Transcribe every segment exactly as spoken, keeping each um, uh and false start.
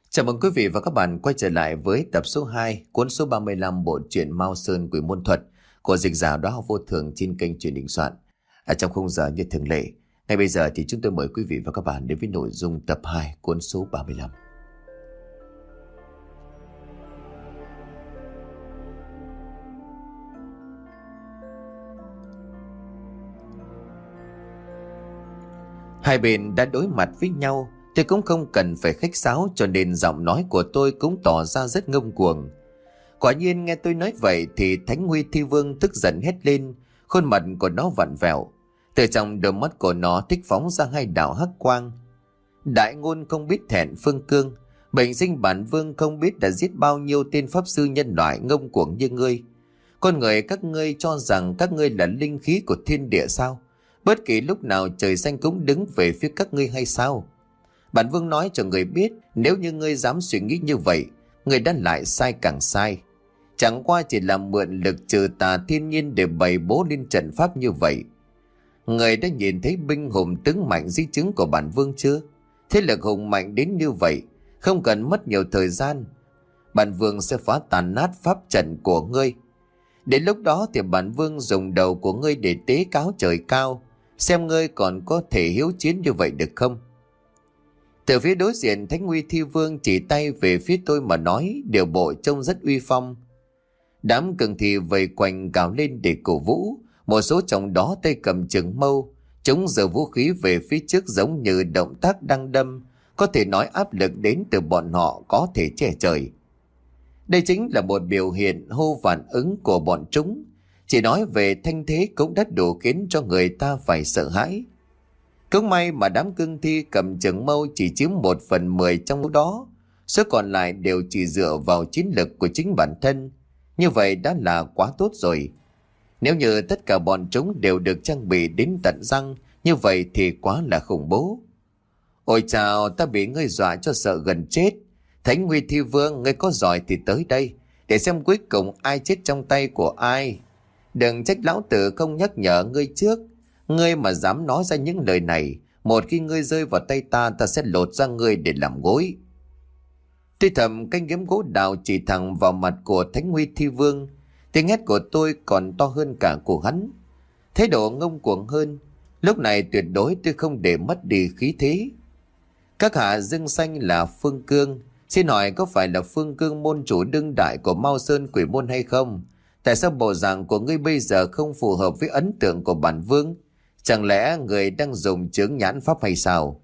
Chào mừng quý vị và các bạn quay trở lại với tập số hai, cuốn số ba mươi lăm bộ truyện Mao Sơn Quỷ Môn Thuật của dịch giả Đóa Học Vô Thường trên kênh Truyện Đình Soạn. Ở trong khung giờ như thường lệ, ngay bây giờ thì chúng tôi mời quý vị và các bạn đến với nội dung tập hai, cuốn số ba mươi lăm. Hai bên đã đối mặt với nhau, tôi cũng không cần phải khách sáo, cho nên giọng nói của tôi cũng tỏ ra rất ngông cuồng. Quả nhiên nghe tôi nói vậy thì Thánh Nguy Thi Vương tức giận hét lên, khuôn mặt của nó vặn vẹo. Từ trong đôi mắt của nó thích phóng ra hai đạo hắc quang. Đại ngôn không biết thẹn phương cương, bệnh sinh bản vương không biết đã giết bao nhiêu tên pháp sư nhân loại ngông cuồng như ngươi. Con người các ngươi cho rằng các ngươi là linh khí của thiên địa sao? Bất kỳ lúc nào trời xanh cũng đứng về phía các ngươi hay sao? Bản vương nói cho người biết, nếu như ngươi dám suy nghĩ như vậy, ngươi đã lại sai càng sai. Chẳng qua chỉ là mượn lực trừ tà thiên nhiên để bày bố lên trận pháp như vậy. Người đã nhìn thấy binh hùng tướng mạnh di chứng của bản vương chưa? Thế lực hùng mạnh đến như vậy, không cần mất nhiều thời gian. Bản vương sẽ phá tàn nát pháp trận của ngươi. Đến lúc đó thì bản vương dùng đầu của ngươi để tế cáo trời cao, xem ngươi còn có thể hiếu chiến như vậy được không? Từ phía đối diện, Thánh Nguy Thi Vương chỉ tay về phía tôi mà nói, điều bộ trông rất uy phong. Đám cường thì vây quanh cào lên để cổ vũ, một số trong đó tay cầm trường mâu, chúng giơ vũ khí về phía trước giống như động tác đang đâm, có thể nói áp lực đến từ bọn họ có thể che trời. Đây chính là một biểu hiện hô phản ứng của bọn chúng, chỉ nói về thanh thế cũng đã đủ khiến cho người ta phải sợ hãi. Cũng may mà đám cương thi cầm trường mâu chỉ chiếm một phần mười trong lúc đó, số còn lại đều chỉ dựa vào chiến lực của chính bản thân. Như vậy đã là quá tốt rồi. Nếu như tất cả bọn chúng đều được trang bị đến tận răng, như vậy thì quá là khủng bố. Ôi chào, ta bị ngươi dọa cho sợ gần chết. Thánh Nguy Thi Vương, ngươi có giỏi thì tới đây, để xem cuối cùng ai chết trong tay của ai. Đừng trách lão tử không nhắc nhở ngươi trước. Ngươi mà dám nói ra những lời này, một khi ngươi rơi vào tay ta, ta sẽ lột ra ngươi để làm gối. Tuy thầm canh kiếm gỗ đào chỉ thẳng vào mặt của Thánh Nguy Thi Vương, tiếng hét của tôi còn to hơn cả của hắn. Thái độ ngông cuồng hơn, lúc này tuyệt đối tôi không để mất đi khí thế. Các hạ dưng xanh là Phương Cương, xin hỏi có phải là Phương Cương môn chủ đương đại của Mao Sơn Quỷ Môn hay không? Tại sao bộ dạng của ngươi bây giờ không phù hợp với ấn tượng của bản vương? Chẳng lẽ người đang dùng chướng nhãn pháp hay sao?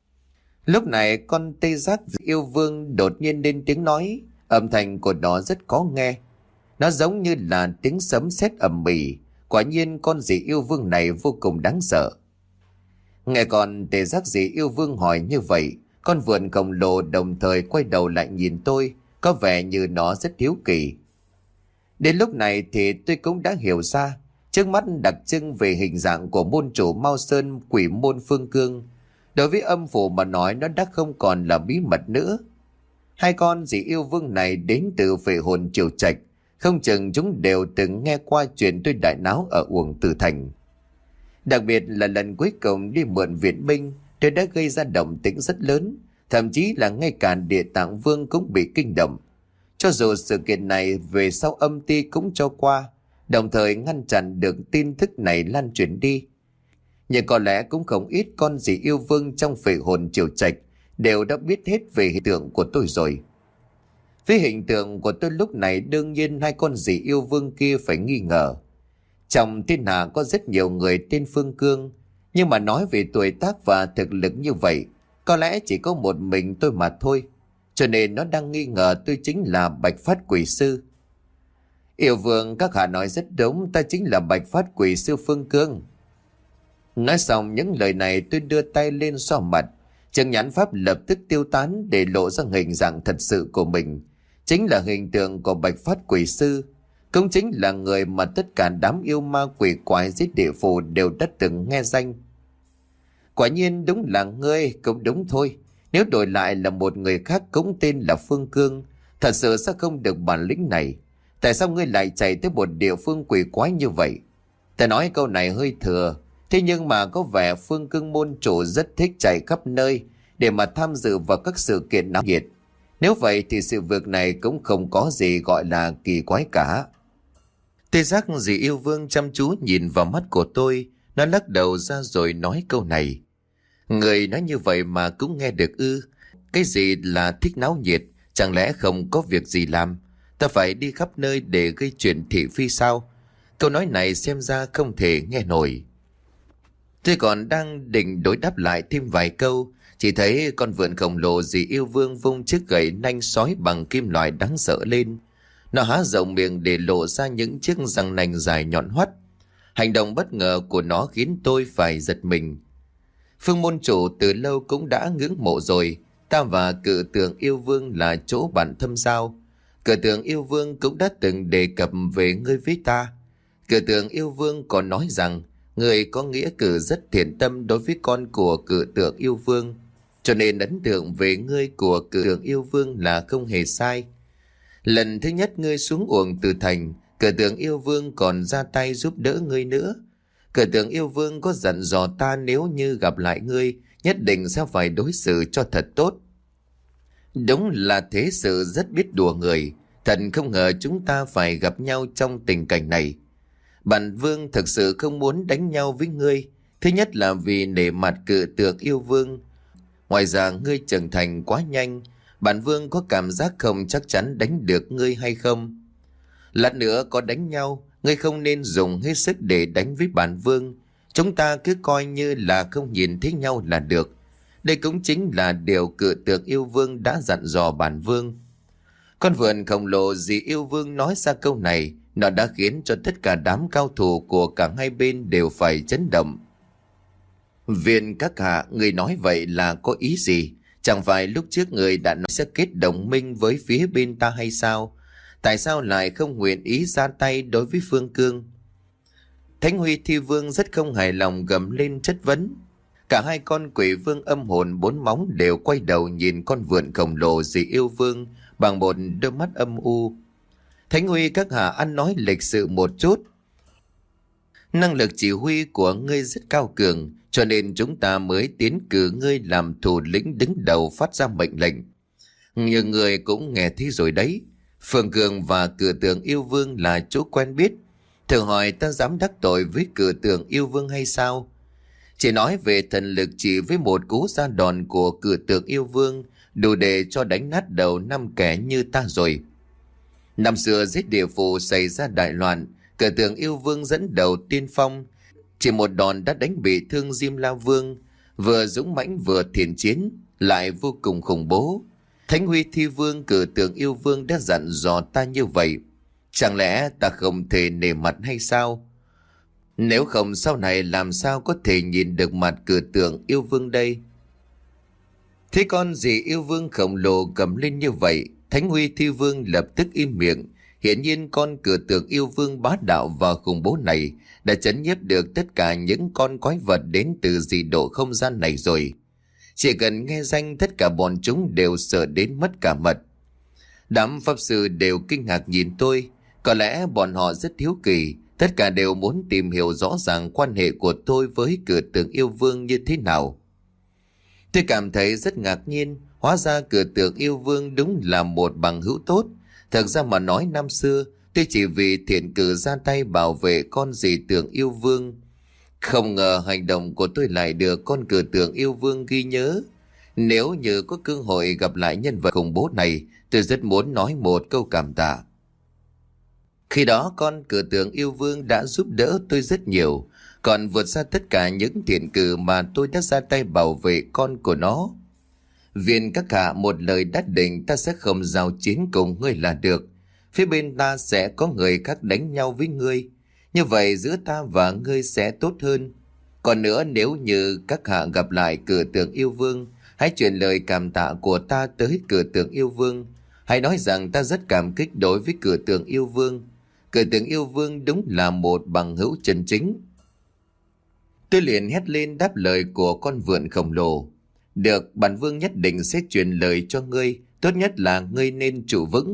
Lúc này con tê giác yêu vương đột nhiên lên tiếng nói, âm thanh của nó rất khó nghe. Nó giống như là tiếng sấm sét ầm ĩ. Quả nhiên con dị yêu vương này vô cùng đáng sợ. Nghe con tê giác dị yêu vương hỏi như vậy, con vượn khổng lồ đồng thời quay đầu lại nhìn tôi, có vẻ như nó rất hiếu kỳ. Đến lúc này thì tôi cũng đã hiểu ra, trước mắt đặc trưng về hình dạng của môn chủ Mao Sơn Quỷ Môn Phương Cương, đối với âm phủ mà nói nó đã không còn là bí mật nữa. Hai con dị yêu vương này đến từ Phệ Hồn Triều Trạch, không chừng chúng đều từng nghe qua chuyện tôi đại náo ở Uổng Tử Thành. Đặc biệt là lần cuối cùng đi mượn viện binh, tôi đã gây ra động tĩnh rất lớn, thậm chí là ngay cả Địa Tạng Vương cũng bị kinh động. Cho dù sự kiện này về sau âm ty cũng cho qua, đồng thời ngăn chặn được tin tức này lan truyền đi. Nhưng có lẽ cũng không ít con dị yêu vương trong Phệ Hồn Triều Trạch đều đã biết hết về hiện tượng của tôi rồi. Với hình tượng của tôi lúc này, đương nhiên hai con dị yêu vương kia phải nghi ngờ. Trong thiên hạ có rất nhiều người tên Phương Cương, nhưng mà nói về tuổi tác và thực lực như vậy, có lẽ chỉ có một mình tôi mà thôi. Cho nên nó đang nghi ngờ tôi chính là Bạch Phát Quỷ Sư. Yêu vương, các hạ nói rất đúng, ta chính là Bạch Phát Quỷ Sư Phương Cương. Nói xong những lời này, tôi đưa tay lên xoa mặt, chướng nhãn pháp lập tức tiêu tán để lộ ra hình dạng thật sự của mình. Chính là hình tượng của Bạch Phát Quỷ Sư, cũng chính là người mà tất cả đám yêu ma quỷ quái dưới địa phủ đều đã từng nghe danh. Quả nhiên đúng là ngươi, cũng đúng thôi. Nếu đổi lại là một người khác cũng tên là Phương Cương, thật sự sẽ không được bản lĩnh này. Tại sao ngươi lại chạy tới một địa phương quỷ quái như vậy? Ta nói câu này hơi thừa, thế nhưng mà có vẻ Phương Cương môn chủ rất thích chạy khắp nơi để mà tham dự vào các sự kiện náo nhiệt. Nếu vậy thì sự việc này cũng không có gì gọi là kỳ quái cả. Tê giác dì yêu vương chăm chú nhìn vào mắt của tôi. Nó lắc đầu ra rồi nói câu này. Người nói như vậy mà cũng nghe được ư? Cái gì là thích náo nhiệt? Chẳng lẽ không có việc gì làm? Ta phải đi khắp nơi để gây chuyện thị phi sao? Câu nói này xem ra không thể nghe nổi. Tôi còn đang định đối đáp lại thêm vài câu, chỉ thấy con vượn khổng lồ dì yêu vương vung chiếc gậy nanh sói bằng kim loại đáng sợ lên. Nó há rộng miệng để lộ ra những chiếc răng nanh dài nhọn hoắt. Hành động bất ngờ của nó khiến tôi phải giật mình. Phương môn chủ từ lâu cũng đã ngưỡng mộ rồi. Ta và cự tượng yêu vương là chỗ bạn thâm giao. Cự tượng yêu vương cũng đã từng đề cập về ngươi với ta. Cự tượng yêu vương còn nói rằng người có nghĩa cử rất thiện tâm đối với con của cự tượng yêu vương, cho nên ấn tượng về ngươi của cự tượng yêu vương là không hề sai. Lần thứ nhất ngươi xuống uổng từ thành, cự tượng yêu vương còn ra tay giúp đỡ ngươi nữa. Cự tượng yêu vương có dặn dò ta nếu như gặp lại ngươi, nhất định sẽ phải đối xử cho thật tốt. Đúng là thế sự rất biết đùa người. Thật không ngờ chúng ta phải gặp nhau trong tình cảnh này. Bản vương thực sự không muốn đánh nhau với ngươi. Thứ nhất là vì nể mặt cự tượng yêu vương. Ngoài ra ngươi trưởng thành quá nhanh. Bản vương có cảm giác không chắc chắn đánh được ngươi hay không. Lát nữa có đánh nhau, ngươi không nên dùng hết sức để đánh với bản vương. Chúng ta cứ coi như là không nhìn thấy nhau là được. Đây cũng chính là điều cự tượng yêu vương đã dặn dò bản vương. Con vượn khổng lồ dì yêu vương nói ra câu này, nó đã khiến cho tất cả đám cao thủ của cả hai bên đều phải chấn động. Viên các hạ, người nói vậy là có ý gì? Chẳng phải lúc trước người đã nói sẽ kết đồng minh với phía bên ta hay sao? Tại sao lại không nguyện ý ra tay đối với Phương Cương? Thánh Huy Thi Vương rất không hài lòng gầm lên chất vấn. Cả hai con quỷ vương âm hồn bốn móng đều quay đầu nhìn con vượn khổng lồ dì yêu vương bằng một đôi mắt âm u. Thánh Huy các hạ ăn nói lịch sự một chút. Năng lực chỉ huy của ngươi rất cao cường, cho nên chúng ta mới tiến cử ngươi làm thủ lĩnh đứng đầu phát ra mệnh lệnh. Nhưng người cũng nghe thấy rồi đấy. Phương Cường và cử tượng yêu vương là chỗ quen biết. Thử hỏi ta dám đắc tội với cử tượng yêu vương hay sao? Chỉ nói về thần lực chỉ với một cú ra đòn của cử tượng yêu vương đủ để cho đánh nát đầu năm kẻ như ta rồi. Năm xưa giết địa phủ xảy ra đại loạn, cử tượng yêu vương dẫn đầu tiên phong. Chỉ một đòn đã đánh bị thương Diêm La Vương, vừa dũng mãnh vừa thiện chiến, lại vô cùng khủng bố. Thánh Huy Thi Vương cử tượng yêu vương đã dặn dò ta như vậy. Chẳng lẽ ta không thể nể mặt hay sao? Nếu không sau này làm sao có thể nhìn được mặt cử tượng yêu vương đây? Thế con gì yêu vương khổng lồ cầm lên như vậy, Thánh Huy Thi Vương lập tức im miệng. Hiển nhiên con cử tượng yêu vương bá đạo và khủng bố này đã chấn nhiếp được tất cả những con quái vật đến từ dị độ không gian này rồi. Chỉ cần nghe danh tất cả bọn chúng đều sợ đến mất cả mật. Đám pháp sư đều kinh ngạc nhìn tôi. Có lẽ bọn họ rất hiếu kỳ, tất cả đều muốn tìm hiểu rõ ràng quan hệ của tôi với cử tượng yêu vương như thế nào. Tôi cảm thấy rất ngạc nhiên, hóa ra cử tượng yêu vương đúng là một bằng hữu tốt. Thật ra mà nói năm xưa, tôi chỉ vì thiện cử ra tay bảo vệ con dì tượng yêu vương. Không ngờ hành động của tôi lại được con cử tượng yêu vương ghi nhớ. Nếu như có cơ hội gặp lại nhân vật khủng bố này, tôi rất muốn nói một câu cảm tạ. Khi đó con cử tượng yêu vương đã giúp đỡ tôi rất nhiều, còn vượt xa tất cả những thiện cử mà tôi đã ra tay bảo vệ con của nó. Viên các hạ một lời đắt định, ta sẽ không giao chiến cùng ngươi là được. Phía bên ta sẽ có người khác đánh nhau với ngươi. Như vậy giữa ta và ngươi sẽ tốt hơn. Còn nữa, nếu như các hạ gặp lại cử tượng yêu vương, hãy truyền lời cảm tạ của ta tới cử tượng yêu vương. Hãy nói rằng ta rất cảm kích đối với cử tượng yêu vương. Cử tượng yêu vương đúng là một bằng hữu chân chính. Tôi liền hét lên đáp lời của con vượn khổng lồ. Được, bản vương nhất định sẽ truyền lời cho ngươi. Tốt nhất là ngươi nên trụ vững.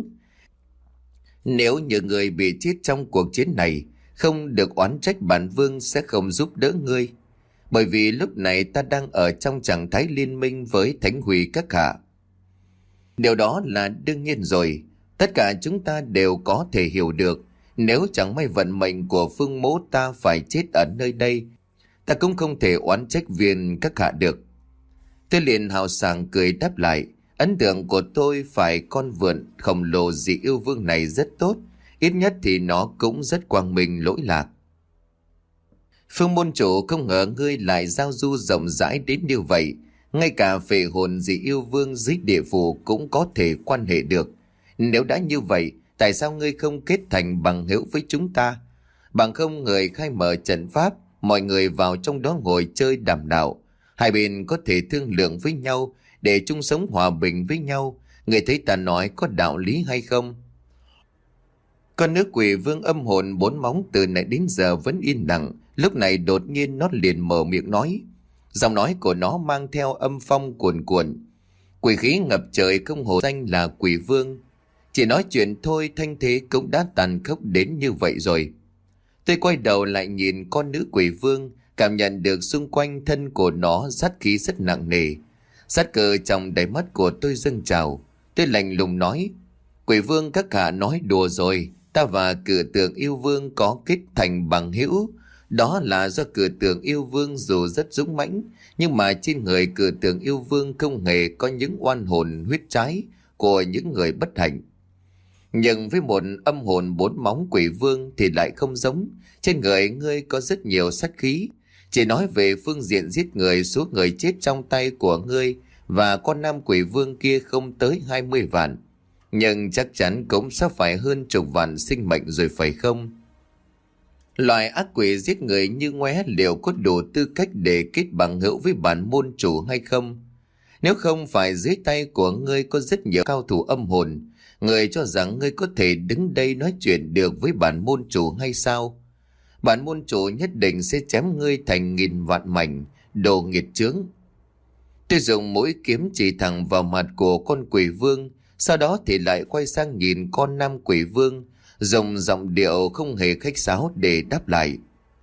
Nếu như ngươi bị chết trong cuộc chiến này, không được oán trách bản vương sẽ không giúp đỡ ngươi. Bởi vì lúc này ta đang ở trong trạng thái liên minh với Thánh Huy các hạ. Điều đó là đương nhiên rồi. Tất cả chúng ta đều có thể hiểu được. Nếu chẳng may vận mệnh của Phương Mỗ ta phải chết ở nơi đây, ta cũng không thể oán trách viên các hạ được. Tôi liền hào sảng cười đáp lại. Ấn tượng của tôi phải con vượn khổng lồ dị yêu vương này rất tốt. Ít nhất thì nó cũng rất quang minh lỗi lạc. Phương môn chủ, không ngờ ngươi lại giao du rộng rãi đến như vậy. Ngay cả phệ hồn dị yêu vương dưới địa phủ cũng có thể quan hệ được. Nếu đã như vậy, tại sao ngươi không kết thành bằng hữu với chúng ta? Bằng không người khai mở trận pháp, mọi người vào trong đó ngồi chơi đàm đạo. Hai bên có thể thương lượng với nhau để chung sống hòa bình với nhau. Người thấy ta nói có đạo lý hay không? Con nữ quỷ vương âm hồn bốn móng từ nãy đến giờ vẫn yên lặng. Lúc này đột nhiên nó liền mở miệng nói. Giọng nói của nó mang theo âm phong cuồn cuộn. Quỷ khí ngập trời, không hổ danh là quỷ vương. Chỉ nói chuyện thôi thanh thế cũng đã tàn khốc đến như vậy rồi. Tôi quay đầu lại nhìn con nữ quỷ vương, cảm nhận được xung quanh thân của nó sát khí rất nặng nề. Sát cơ trong đáy mắt của tôi dâng trào. Tôi lạnh lùng nói. Quỷ vương các hạ nói đùa rồi. Ta và cử tượng yêu vương có kết thành bằng hữu. Đó là do cử tượng yêu vương dù rất dũng mãnh, nhưng mà trên người cử tượng yêu vương không hề có những oan hồn huyết trái của những người bất hạnh. Nhưng với một âm hồn bốn móng quỷ vương thì lại không giống. Trên người ngươi có rất nhiều sát khí. Chỉ nói về phương diện giết người, số người chết trong tay của ngươi và con nam quỷ vương kia không tới hai mươi vạn. Nhưng chắc chắn cũng sắp phải hơn chục vạn sinh mệnh rồi phải không? Loại ác quỷ giết người như ngoé liệu có đủ tư cách để kết bằng hữu với bản môn chủ hay không? Nếu không phải dưới tay của ngươi có rất nhiều cao thủ âm hồn, ngươi cho rằng ngươi có thể đứng đây nói chuyện được với bản môn chủ hay sao? Bản môn chủ nhất định sẽ chém ngươi thành nghìn vạn mảnh, đồ nghiệt chướng. Tôi dùng mũi kiếm chỉ thẳng vào mặt của con quỷ vương, sau đó thì lại quay sang nhìn con nam quỷ vương, dùng giọng điệu không hề khách sáo để đáp lại.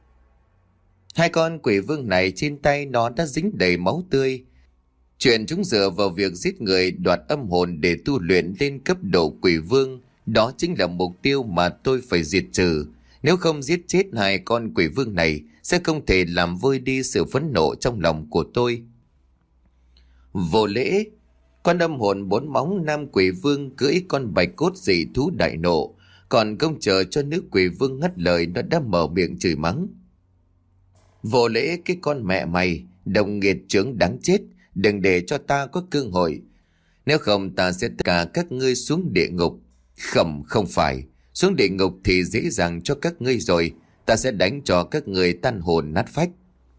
Hai con quỷ vương này trên tay nó đã dính đầy máu tươi. Chuyện chúng dựa vào việc giết người đoạt âm hồn để tu luyện lên cấp độ quỷ vương, đó chính là mục tiêu mà tôi phải diệt trừ. Nếu không giết chết hai con quỷ vương này, sẽ không thể làm vơi đi sự phẫn nộ trong lòng của tôi. Vô lễ! Con âm hồn bốn móng nam quỷ vương cưỡi con bạch cốt dị thú đại nộ, còn không chờ cho nữ quỷ vương ngắt lời, nó đã mở miệng chửi mắng. Vô lễ cái con mẹ mày, đồng nghiệt chướng đáng chết, đừng để cho ta có cơ hội. Nếu không ta sẽ tất cả các ngươi xuống địa ngục. Khẩm không phải, xuống địa ngục thì dễ dàng cho các ngươi rồi, ta sẽ đánh cho các ngươi tan hồn nát phách.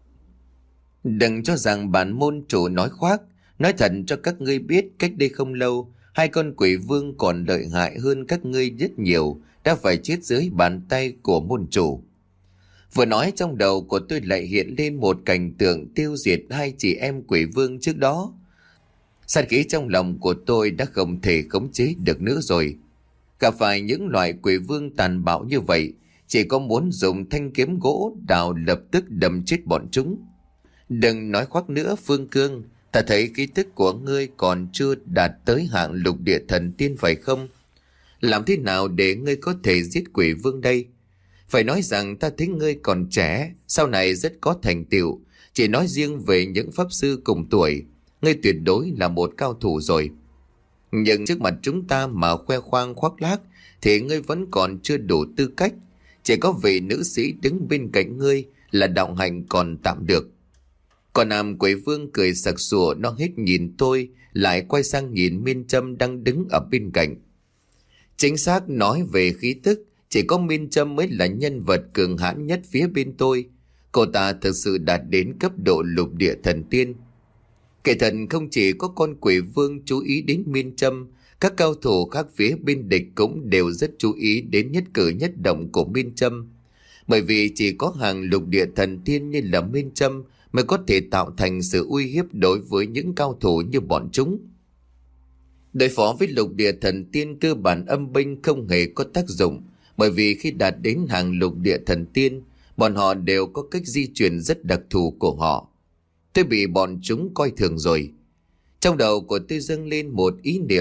Đừng cho rằng bản môn chủ nói khoác. Nói thật cho các ngươi biết, cách đây không lâu, hai con quỷ vương còn lợi hại hơn các ngươi rất nhiều, đã phải chết dưới bàn tay của môn chủ. Vừa nói trong đầu của tôi lại hiện lên một cảnh tượng tiêu diệt hai chị em quỷ vương trước đó. Sát khí trong lòng của tôi đã không thể khống chế được nữa rồi. Gặp phải những loại quỷ vương tàn bạo như vậy, chỉ có muốn dùng thanh kiếm gỗ đào lập tức đâm chết bọn chúng. Đừng nói khoác nữa Phương Cương, ta thấy khí tức của ngươi còn chưa đạt tới hạng lục địa thần tiên phải không? Làm thế nào để ngươi có thể giết quỷ vương đây? Phải nói rằng ta thấy ngươi còn trẻ, sau này rất có thành tựu. Chỉ nói riêng về những pháp sư cùng tuổi, ngươi tuyệt đối là một cao thủ rồi. Nhưng trước mặt chúng ta mà khoe khoang khoác lác thì ngươi vẫn còn chưa đủ tư cách. Chỉ có vị nữ sĩ đứng bên cạnh ngươi là đạo hạnh còn tạm được. Còn nam quỷ vương cười sặc sụa, nó hết nhìn tôi, lại quay sang nhìn Miên Trâm đang đứng ở bên cạnh. Chính xác nói về khí tức, chỉ có Miên Trâm mới là nhân vật cường hãn nhất phía bên tôi. Cô ta thực sự đạt đến cấp độ lục địa thần tiên. Kể thật không chỉ có con quỷ vương chú ý đến Miên Trâm, các cao thủ khác phía bên địch cũng đều rất chú ý đến nhất cử nhất động của Miên Trâm. Bởi vì chỉ có hàng lục địa thần tiên như là Miên Trâm mới có thể tạo thành sự uy hiếp đối với những cao thủ như bọn chúng. Đối phó với lục địa thần tiên, cơ bản âm binh không hề có tác dụng, bởi vì khi đạt đến hàng lục địa thần tiên, bọn họ đều có cách di chuyển rất đặc thù của họ. Tôi bị bọn chúng coi thường rồi. Trong đầu của tôi dâng lên một ý niệm,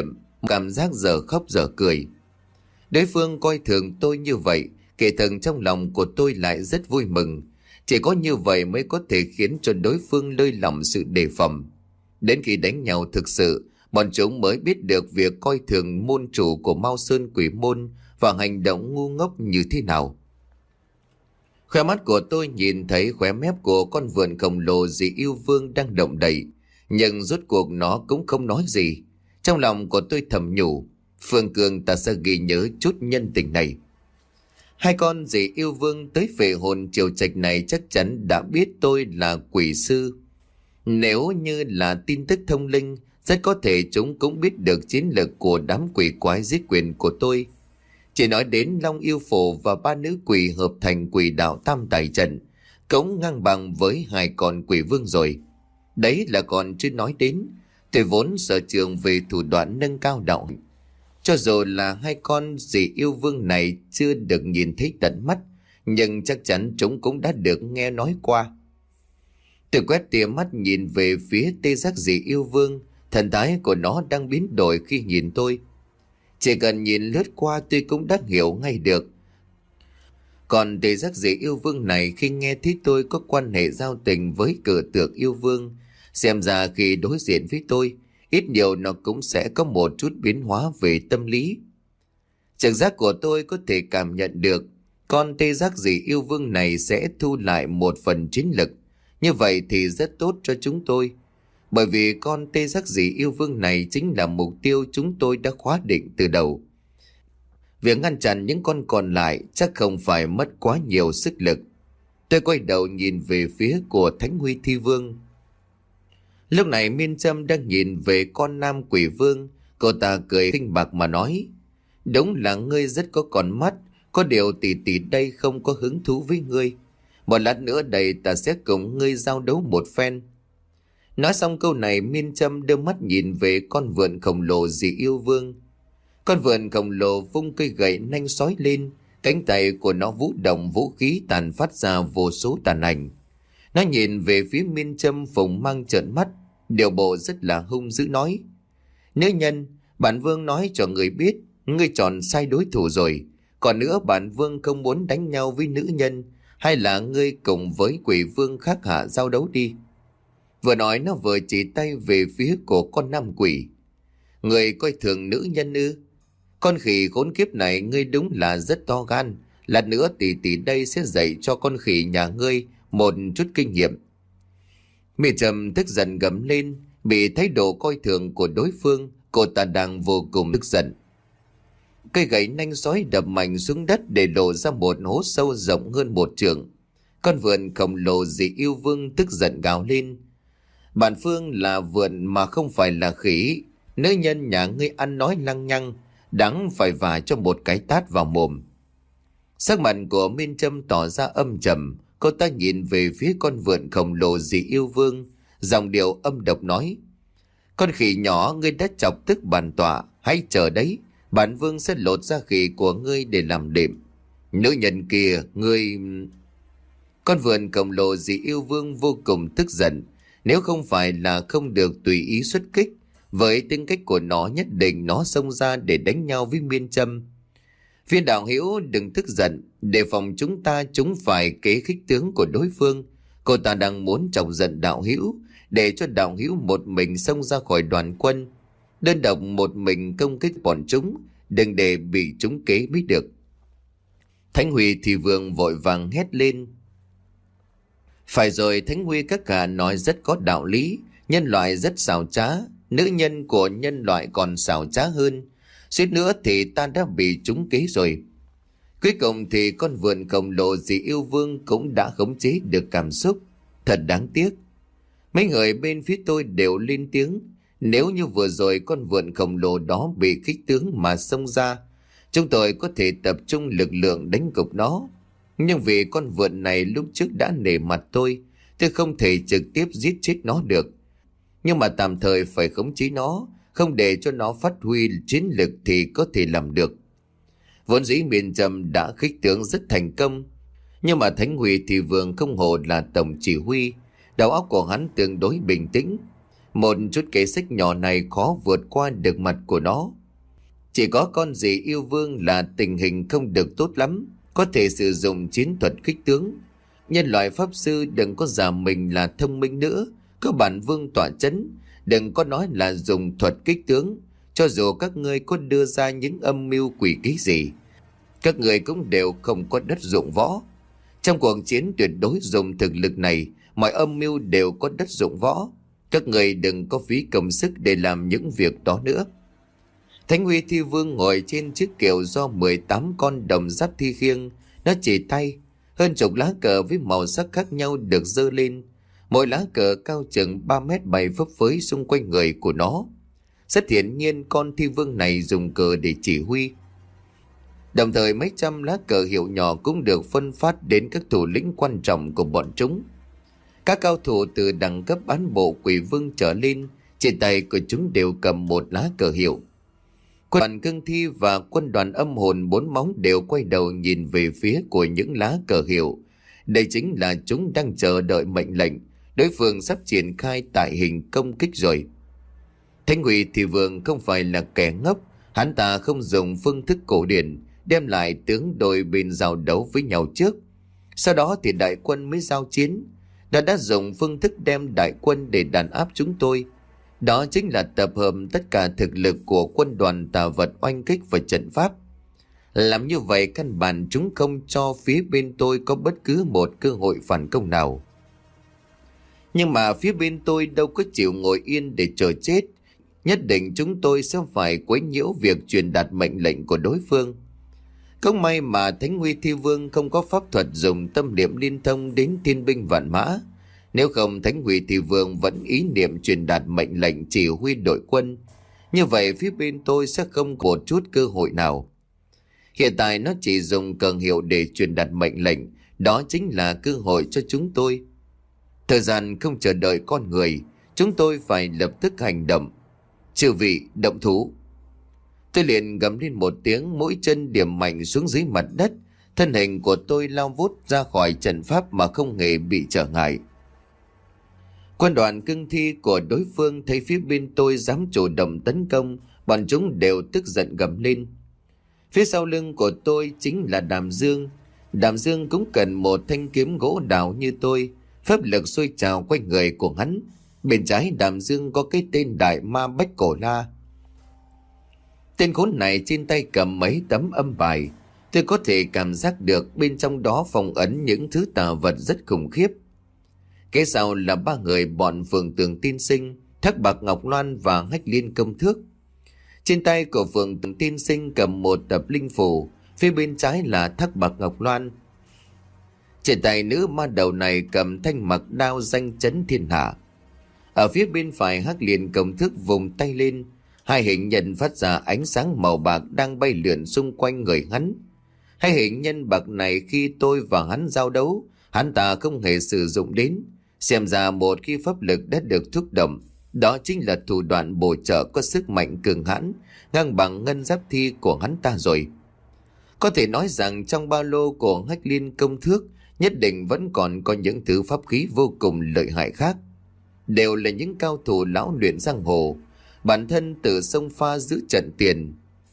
cảm giác giờ khóc giờ cười. Đối phương coi thường tôi như vậy, kể thần trong lòng của tôi lại rất vui mừng. Chỉ có như vậy mới có thể khiến cho đối phương lơi lỏng sự đề phòng. Đến khi đánh nhau thực sự, bọn chúng mới biết được việc coi thường môn chủ của Mao Sơn Quỷ Môn và hành động ngu ngốc như thế nào. Khóe mắt của tôi nhìn thấy khóe mép của con vượn khổng lồ dị yêu vương đang động đậy, nhưng rốt cuộc nó cũng không nói gì. Trong lòng của tôi thầm nhủ, Phương Cường ta sẽ ghi nhớ chút nhân tình này. Hai con dị yêu vương tới về hồn triều trạch này chắc chắn đã biết tôi là quỷ sư. Nếu như là tin tức thông linh, rất có thể chúng cũng biết được chiến lược của đám quỷ quái giết quyền của tôi. Chỉ nói đến Long Yêu Phổ và ba nữ quỷ hợp thành quỷ đạo tam tài trận, cũng ngang bằng với hai con quỷ vương rồi. Đấy là còn chưa nói đến, tôi vốn sở trường về thủ đoạn nâng cao đạo. Cho dù là hai con dị yêu vương này chưa được nhìn thấy tận mắt, nhưng chắc chắn chúng cũng đã được nghe nói qua. Tôi quét tia mắt nhìn về phía tê giác dị yêu vương, thần thái của nó đang biến đổi khi nhìn tôi. Chỉ cần nhìn lướt qua tôi cũng đã hiểu ngay được. Còn tê giác dị yêu vương này khi nghe thấy tôi có quan hệ giao tình với cử tượng yêu vương, xem ra khi đối diện với tôi, ít nhiều nó cũng sẽ có một chút biến hóa về tâm lý. Trực giác của tôi có thể cảm nhận được con tê giác dị yêu vương này sẽ thu lại một phần chiến lực. Như vậy thì rất tốt cho chúng tôi. Bởi vì con tê giác dị yêu vương này chính là mục tiêu chúng tôi đã khóa định từ đầu. Việc ngăn chặn những con còn lại chắc không phải mất quá nhiều sức lực. Tôi quay đầu nhìn về phía của Thánh Huy Thi Vương. Lúc này Miên Trâm đang nhìn về con nam quỷ vương. Cô ta cười khinh bạc mà nói, đúng là ngươi rất có con mắt, có điều tỷ tỷ đây không có hứng thú với ngươi. Một lát nữa đây ta sẽ cùng ngươi giao đấu một phen. Nói xong câu này, Miên Trâm đưa mắt nhìn về con vượn khổng lồ dị yêu vương. Con vượn khổng lồ vung cây gậy nanh sói lên, cánh tay của nó vũ động vũ khí tàn phát ra vô số tàn ảnh. Nó nhìn về phía Miên Trâm phồng mang trợn mắt, điều bộ rất là hung dữ nói, nữ nhân, bản vương nói cho người biết, ngươi chọn sai đối thủ rồi. Còn nữa, bản vương không muốn đánh nhau với nữ nhân, hay là ngươi cùng với quỷ vương khác hạ giao đấu đi. Vừa nói nó vừa chỉ tay về phía của con nam quỷ. Người coi thường nữ nhân ư? Con khỉ khốn kiếp này ngươi đúng là rất to gan. Lát nữa tỷ tỷ đây sẽ dạy cho con khỉ nhà ngươi một chút kinh nghiệm. Mị Trầm tức giận gầm lên, bị thái độ coi thường của đối phương, cô ta đang vô cùng tức giận. Cây gậy nanh sói đập mạnh xuống đất để lộ ra một hố sâu rộng hơn một trượng. Con vượn khổng lồ dị yêu vương tức giận gào lên, bản phương là vượn mà không phải là khỉ. Nữ nhân nhà ngươi ăn nói lăng nhăng, đáng phải vả cho một cái tát vào mồm. Sắc mặt của Miên Trâm tỏ ra âm trầm. Cô ta nhìn về phía con vượn khổng lồ dị yêu vương, giọng điệu âm độc nói, con khỉ nhỏ ngươi đã chọc tức bản tọa, hãy chờ đấy, bản vương sẽ lột da khỉ của ngươi để làm đệm. Nữ nhân kia, ngươi... Con vượn khổng lồ dị yêu vương vô cùng tức giận. Nếu không phải là không được tùy ý xuất kích, với tính cách của nó nhất định nó xông ra để đánh nhau với Miên Trâm. Viên đạo hữu đừng tức giận, để phòng chúng ta chúng phải kế khích tướng của đối phương. Cô ta đang muốn chọc giận đạo hữu, để cho đạo hữu một mình xông ra khỏi đoàn quân, đơn độc một mình công kích bọn chúng, đừng để bị chúng kế mới được. Thánh Huy thì vương vội vàng hét lên, phải rồi Thánh Huy các hạ nói rất có đạo lý. Nhân loại rất xảo trá, nữ nhân của nhân loại còn xảo trá hơn. Suýt nữa thì ta đã bị chúng kế rồi. Cuối cùng thì con vượn khổng lồ dị yêu vương cũng đã khống chế được cảm xúc. Thật đáng tiếc. Mấy người bên phía tôi đều lên tiếng, nếu như vừa rồi con vượn khổng lồ đó bị khích tướng mà xông ra, chúng tôi có thể tập trung lực lượng đánh gục nó. Nhưng vì con vượn này lúc trước đã nể mặt tôi, tôi không thể trực tiếp giết chết nó được. Nhưng mà tạm thời phải khống chế nó, không để cho nó phát huy chiến lực thì có thể làm được. Vốn dĩ Miên Trâm đã khích tướng rất thành công, nhưng mà Thánh Huy thì vương không hồ là tổng chỉ huy, đầu óc của hắn tương đối bình tĩnh. Một chút kế sách nhỏ này khó vượt qua được mặt của nó. Chỉ có con rể yêu vương là tình hình không được tốt lắm, có thể sử dụng chiến thuật kích tướng. Nhân loại pháp sư đừng có giả mình là thông minh nữa, có bản vương tọa chấn, đừng có nói là dùng thuật kích tướng. Cho dù các ngươi có đưa ra những âm mưu quỷ kế gì, các người cũng đều không có đất dụng võ. Trong cuộc chiến tuyệt đối dùng thực lực này, mọi âm mưu đều có đất dụng võ. Các người đừng có phí công sức để làm những việc đó nữa. Thánh Huy Thi Vương ngồi trên chiếc kiệu do mười tám con đồng giáp thi khiêng, nó chỉ tay. Hơn chục lá cờ với màu sắc khác nhau được dơ lên. Mỗi lá cờ cao chừng ba mét bay phấp phới xung quanh người của nó. Rất hiển nhiên con thi vương này dùng cờ để chỉ huy. Đồng thời mấy trăm lá cờ hiệu nhỏ cũng được phân phát đến các thủ lĩnh quan trọng của bọn chúng. Các cao thủ từ đẳng cấp bán bộ quỷ vương trở lên, trên tay của chúng đều cầm một lá cờ hiệu. Quân đoàn cương thi và quân đoàn âm hồn bốn móng đều quay đầu nhìn về phía của những lá cờ hiệu. Đây chính là chúng đang chờ đợi mệnh lệnh. Đối phương sắp triển khai tại hình công kích rồi. Thánh Huy Thi Vương không phải là kẻ ngốc. Hắn ta không dùng phương thức cổ điển đem lại tướng đôi bên giao đấu với nhau trước. Sau đó thì đại quân mới giao chiến. Đã đã dùng phương thức đem đại quân để đàn áp chúng tôi. Đó chính là tập hợp tất cả thực lực của quân đoàn tà vật oanh kích và trận pháp. Làm như vậy căn bản chúng không cho phía bên tôi có bất cứ một cơ hội phản công nào. Nhưng mà phía bên tôi đâu có chịu ngồi yên để chờ chết. Nhất định chúng tôi sẽ phải quấy nhiễu việc truyền đạt mệnh lệnh của đối phương. Không may mà Thánh Huy Thi Vương không có pháp thuật dùng tâm niệm liên thông đến thiên binh vạn mã. Nếu không, Thánh Huy Thi Vương vẫn ý niệm truyền đạt mệnh lệnh chỉ huy đội quân. Như vậy phía bên tôi sẽ không có một chút cơ hội nào. Hiện tại nó chỉ dùng cờ hiệu để truyền đạt mệnh lệnh. Đó chính là cơ hội cho chúng tôi. Thời gian không chờ đợi con người, chúng tôi phải lập tức hành động. Chư vị, động thủ. Tôi liền gầm lên một tiếng, mỗi chân điểm mạnh xuống dưới mặt đất. Thân hình của tôi lao vút ra khỏi trận pháp mà không hề bị trở ngại. Quân đoàn cương thi của đối phương thấy phía bên tôi dám chủ động tấn công, bọn chúng đều tức giận gầm lên. Phía sau lưng của tôi chính là Đàm Dương. Đàm Dương cũng cần một thanh kiếm gỗ đào như tôi. Pháp lực sôi trào quanh người của hắn. Bên trái Đàm Dương có cái tên Đại Ma Bách Cổ La. Tên khốn này trên tay cầm mấy tấm âm bài. Tôi có thể cảm giác được bên trong đó phong ấn những thứ tà vật rất khủng khiếp. Kế sau là ba người bọn Phượng Tường Tiên Sinh, Thác Bạc Ngọc Loan và Hách Liên Công Thước. Trên tay của Phượng Tường Tiên Sinh cầm một tập linh phù, phía bên trái là Thác Bạc Ngọc Loan. Trên tay nữ ma đầu này cầm thanh mặc đao danh chấn thiên hạ. Ở phía bên phải Hách Liên Công Thước vùng tay lên, hai hình nhân phát ra ánh sáng màu bạc đang bay lượn xung quanh người hắn. Hai hình nhân bạc này khi tôi và hắn giao đấu, hắn ta không hề sử dụng đến. Xem ra một khi pháp lực đã được thúc động, đó chính là thủ đoạn bổ trợ có sức mạnh cường hãn, ngang bằng ngân giáp thi của hắn ta rồi. Có thể nói rằng trong ba lô của Hách Liên Công Thước nhất định vẫn còn có những thứ pháp khí vô cùng lợi hại khác. Đều là những cao thủ lão luyện giang hồ, bản thân từ sông pha giữ trận tiền.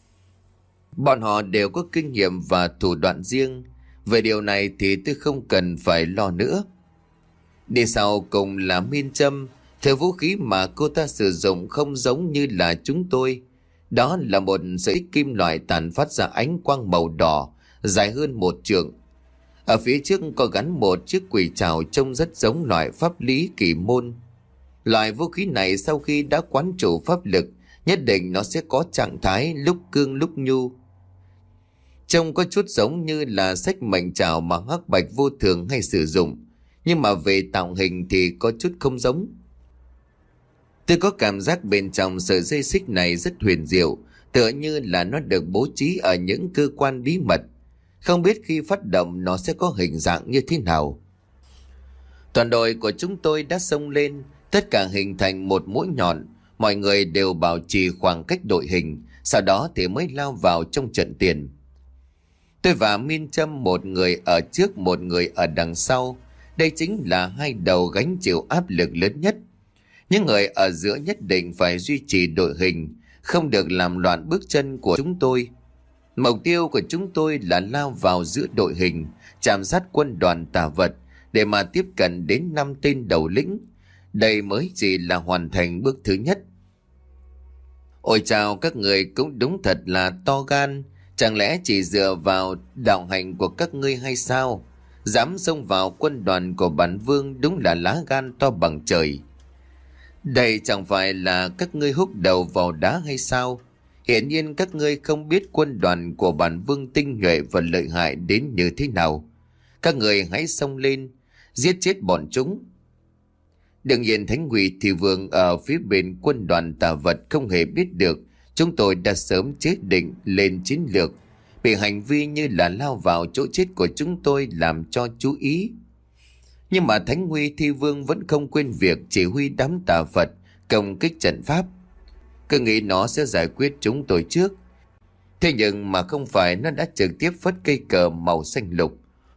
Bọn họ đều có kinh nghiệm và thủ đoạn riêng. Về điều này thì tôi không cần phải lo nữa. Đi sau cùng là Miên Châm. Thứ vũ khí mà cô ta sử dụng không giống như là chúng tôi. Đó là một sợi kim loại tàn phát ra ánh quang màu đỏ, dài hơn một trượng. Ở phía trước có gắn một chiếc quỷ trảo trông rất giống loại pháp lý kỳ môn. Loại vũ khí này sau khi đã quán chủ pháp lực, nhất định nó sẽ có trạng thái lúc cương lúc nhu. Trông có chút giống như là sách mệnh trảo mà Hắc Bạch Vô Thường hay sử dụng, nhưng mà về tạo hình thì có chút không giống. Tôi có cảm giác bên trong sợi dây xích này rất huyền diệu, tựa như là nó được bố trí ở những cơ quan bí mật. Không biết khi phát động nó sẽ có hình dạng như thế nào. Toàn đội của chúng tôi đã xông lên, tất cả hình thành một mũi nhọn. Mọi người đều bảo trì khoảng cách đội hình, sau đó thì mới lao vào trong trận tiền. Tôi và Miên Châm, một người ở trước một người ở đằng sau. Đây chính là hai đầu gánh chịu áp lực lớn nhất. Những người ở giữa nhất định phải duy trì đội hình, không được làm loạn bước chân của chúng tôi. Mục tiêu của chúng tôi là lao vào giữa đội hình, chạm sát quân đoàn tà vật để mà tiếp cận đến năm tên đầu lĩnh. Đây mới chỉ là hoàn thành bước thứ nhất. Ôi chào, các người cũng đúng thật là to gan. Chẳng lẽ chỉ dựa vào đạo hạnh của các ngươi hay sao? Dám xông vào quân đoàn của bản vương, đúng là lá gan to bằng trời. Đây chẳng phải là các ngươi húc đầu vào đá hay sao? Hiển nhiên các ngươi không biết quân đoàn của bản vương tinh nhuệ và lợi hại đến như thế nào. Các người hãy xông lên, giết chết bọn chúng. Đương nhiên Thánh Nguy Thi Vương ở phía bên quân đoàn tà vật không hề biết được chúng tôi đã sớm chế định lên chiến lược, bị hành vi như là lao vào chỗ chết của chúng tôi làm cho chú ý. Nhưng mà Thánh Nguy Thi Vương vẫn không quên việc chỉ huy đám tà Phật công kích trận pháp. Cứ nghĩ nó sẽ giải quyết chúng tôi trước. Thế nhưng mà không phải, nó đã trực tiếp phất cây cờ màu xanh lục.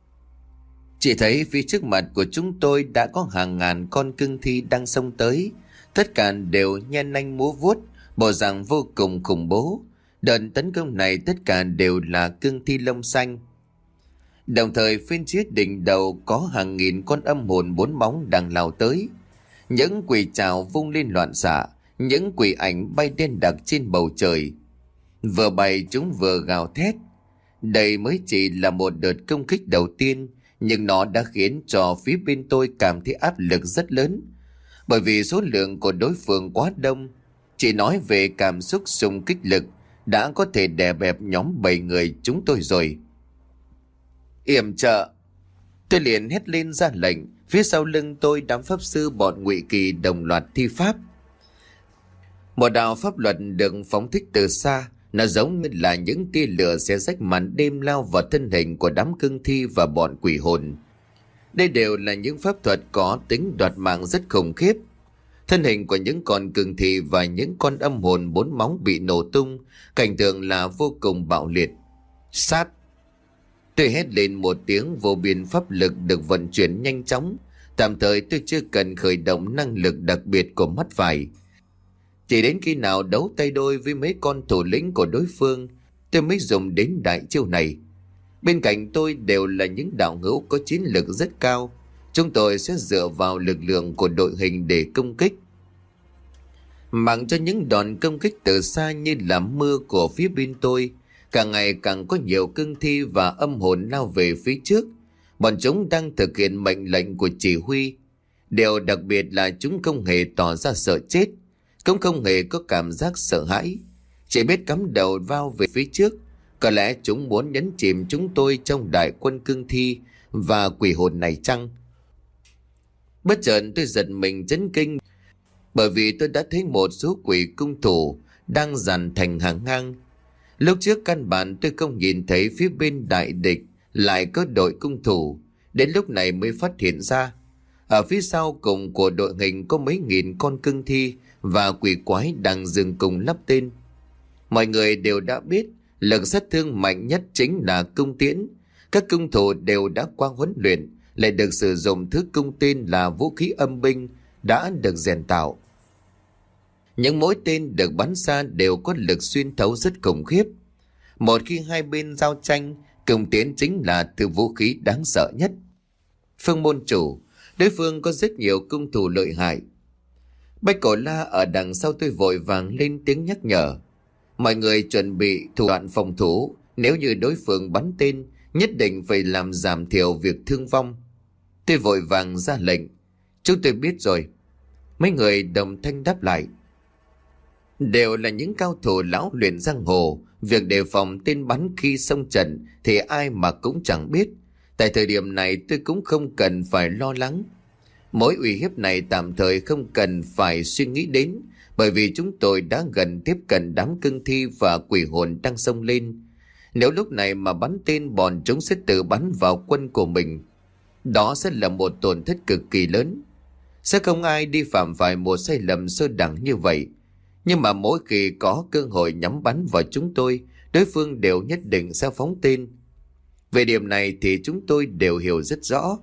Chỉ thấy phía trước mặt của chúng tôi đã có hàng ngàn con cương thi đang xông tới. Tất cả đều nhen nanh múa vuốt, bộ dạng vô cùng khủng bố. Đợt tấn công này tất cả đều là cương thi lông xanh. Đồng thời phía trước đỉnh đầu có hàng nghìn con âm hồn bốn móng đang lao tới. Những quỷ trảo vung lên loạn xạ, những quỷ ảnh bay đen đặc trên bầu trời. Vừa bay chúng vừa gào thét. Đây mới chỉ là một đợt công kích đầu tiên, nhưng nó đã khiến cho phía bên tôi cảm thấy áp lực rất lớn. Bởi vì số lượng của đối phương quá đông. Chỉ nói về cảm xúc xung kích lực đã có thể đè bẹp nhóm bảy người chúng tôi rồi. Yểm trợ! Tôi liền hét lên ra lệnh. Phía sau lưng tôi đám pháp sư bọn Ngụy Kỳ đồng loạt thi pháp. Một đạo pháp luật được phóng thích từ xa. Nó giống như là những tia lửa xé rách màn đêm lao vào thân hình của đám cương thi và bọn quỷ hồn. Đây đều là những pháp thuật có tính đoạt mạng rất khủng khiếp. Thân hình của những con cương thi và những con âm hồn bốn móng bị nổ tung, cảnh tượng là vô cùng bạo liệt. Sát! Tôi hét lên một tiếng, vô biên pháp lực được vận chuyển nhanh chóng. Tạm thời tôi chưa cần khởi động năng lực đặc biệt của mắt phải. Chỉ đến khi nào đấu tay đôi với mấy con thủ lĩnh của đối phương, tôi mới dùng đến đại chiêu này. Bên cạnh tôi đều là những đạo hữu có chiến lực rất cao. Chúng tôi sẽ dựa vào lực lượng của đội hình để công kích. Mặc cho những đòn công kích từ xa như là mưa của phía bên tôi, càng ngày càng có nhiều cương thi và âm hồn lao về phía trước. Bọn chúng đang thực hiện mệnh lệnh của chỉ huy. Điều đặc biệt là chúng không hề tỏ ra sợ chết, cũng không hề có cảm giác sợ hãi, chỉ biết cắm đầu vào về phía trước. Có lẽ chúng muốn nhấn chìm chúng tôi trong đại quân cương thi và quỷ hồn này chăng? Bất chợt tôi giật mình chấn kinh, bởi vì tôi đã thấy một số quỷ cung thủ đang dàn thành hàng ngang. Lúc trước căn bản tôi không nhìn thấy phía bên đại địch lại có đội cung thủ, đến lúc này mới phát hiện ra. Ở phía sau cùng của đội hình có mấy nghìn con cương thi và quỷ quái đang dừng cùng lắp tên. Mọi người đều đã biết lực sát thương mạnh nhất chính là cung tiễn. Các cung thủ đều đã qua huấn luyện, lại được sử dụng thứ cung tên là vũ khí âm binh đã được rèn tạo. Những mũi tên được bắn xa đều có lực xuyên thấu rất khủng khiếp. Một khi hai bên giao tranh, cung tiễn chính là thứ vũ khí đáng sợ nhất. Phương môn chủ, đối phương có rất nhiều cung thủ lợi hại. Bách Cổ La ở đằng sau tôi vội vàng lên tiếng nhắc nhở. Mọi người chuẩn bị thủ đoạn phòng thủ, nếu như đối phương bắn tên, nhất định phải làm giảm thiểu việc thương vong. Tôi vội vàng ra lệnh. Chúng tôi biết rồi. Mấy người đồng thanh đáp lại. Đều là những cao thủ lão luyện giang hồ, việc đề phòng tên bắn khi xông trận thì ai mà cũng chẳng biết. Tại thời điểm này tôi cũng không cần phải lo lắng. Mối uy hiếp này tạm thời không cần phải suy nghĩ đến, bởi vì chúng tôi đã gần tiếp cận đám cương thi và quỷ hồn đang xông lên. Nếu lúc này mà bắn tên, bọn chúng sẽ tự bắn vào quân của mình. Đó sẽ là một tổn thất cực kỳ lớn. Sẽ không ai đi phạm phải một sai lầm sơ đẳng như vậy. Nhưng mà mỗi khi có cơ hội nhắm bắn vào chúng tôi, đối phương đều nhất định sẽ phóng tên. Về điểm này thì chúng tôi đều hiểu rất rõ.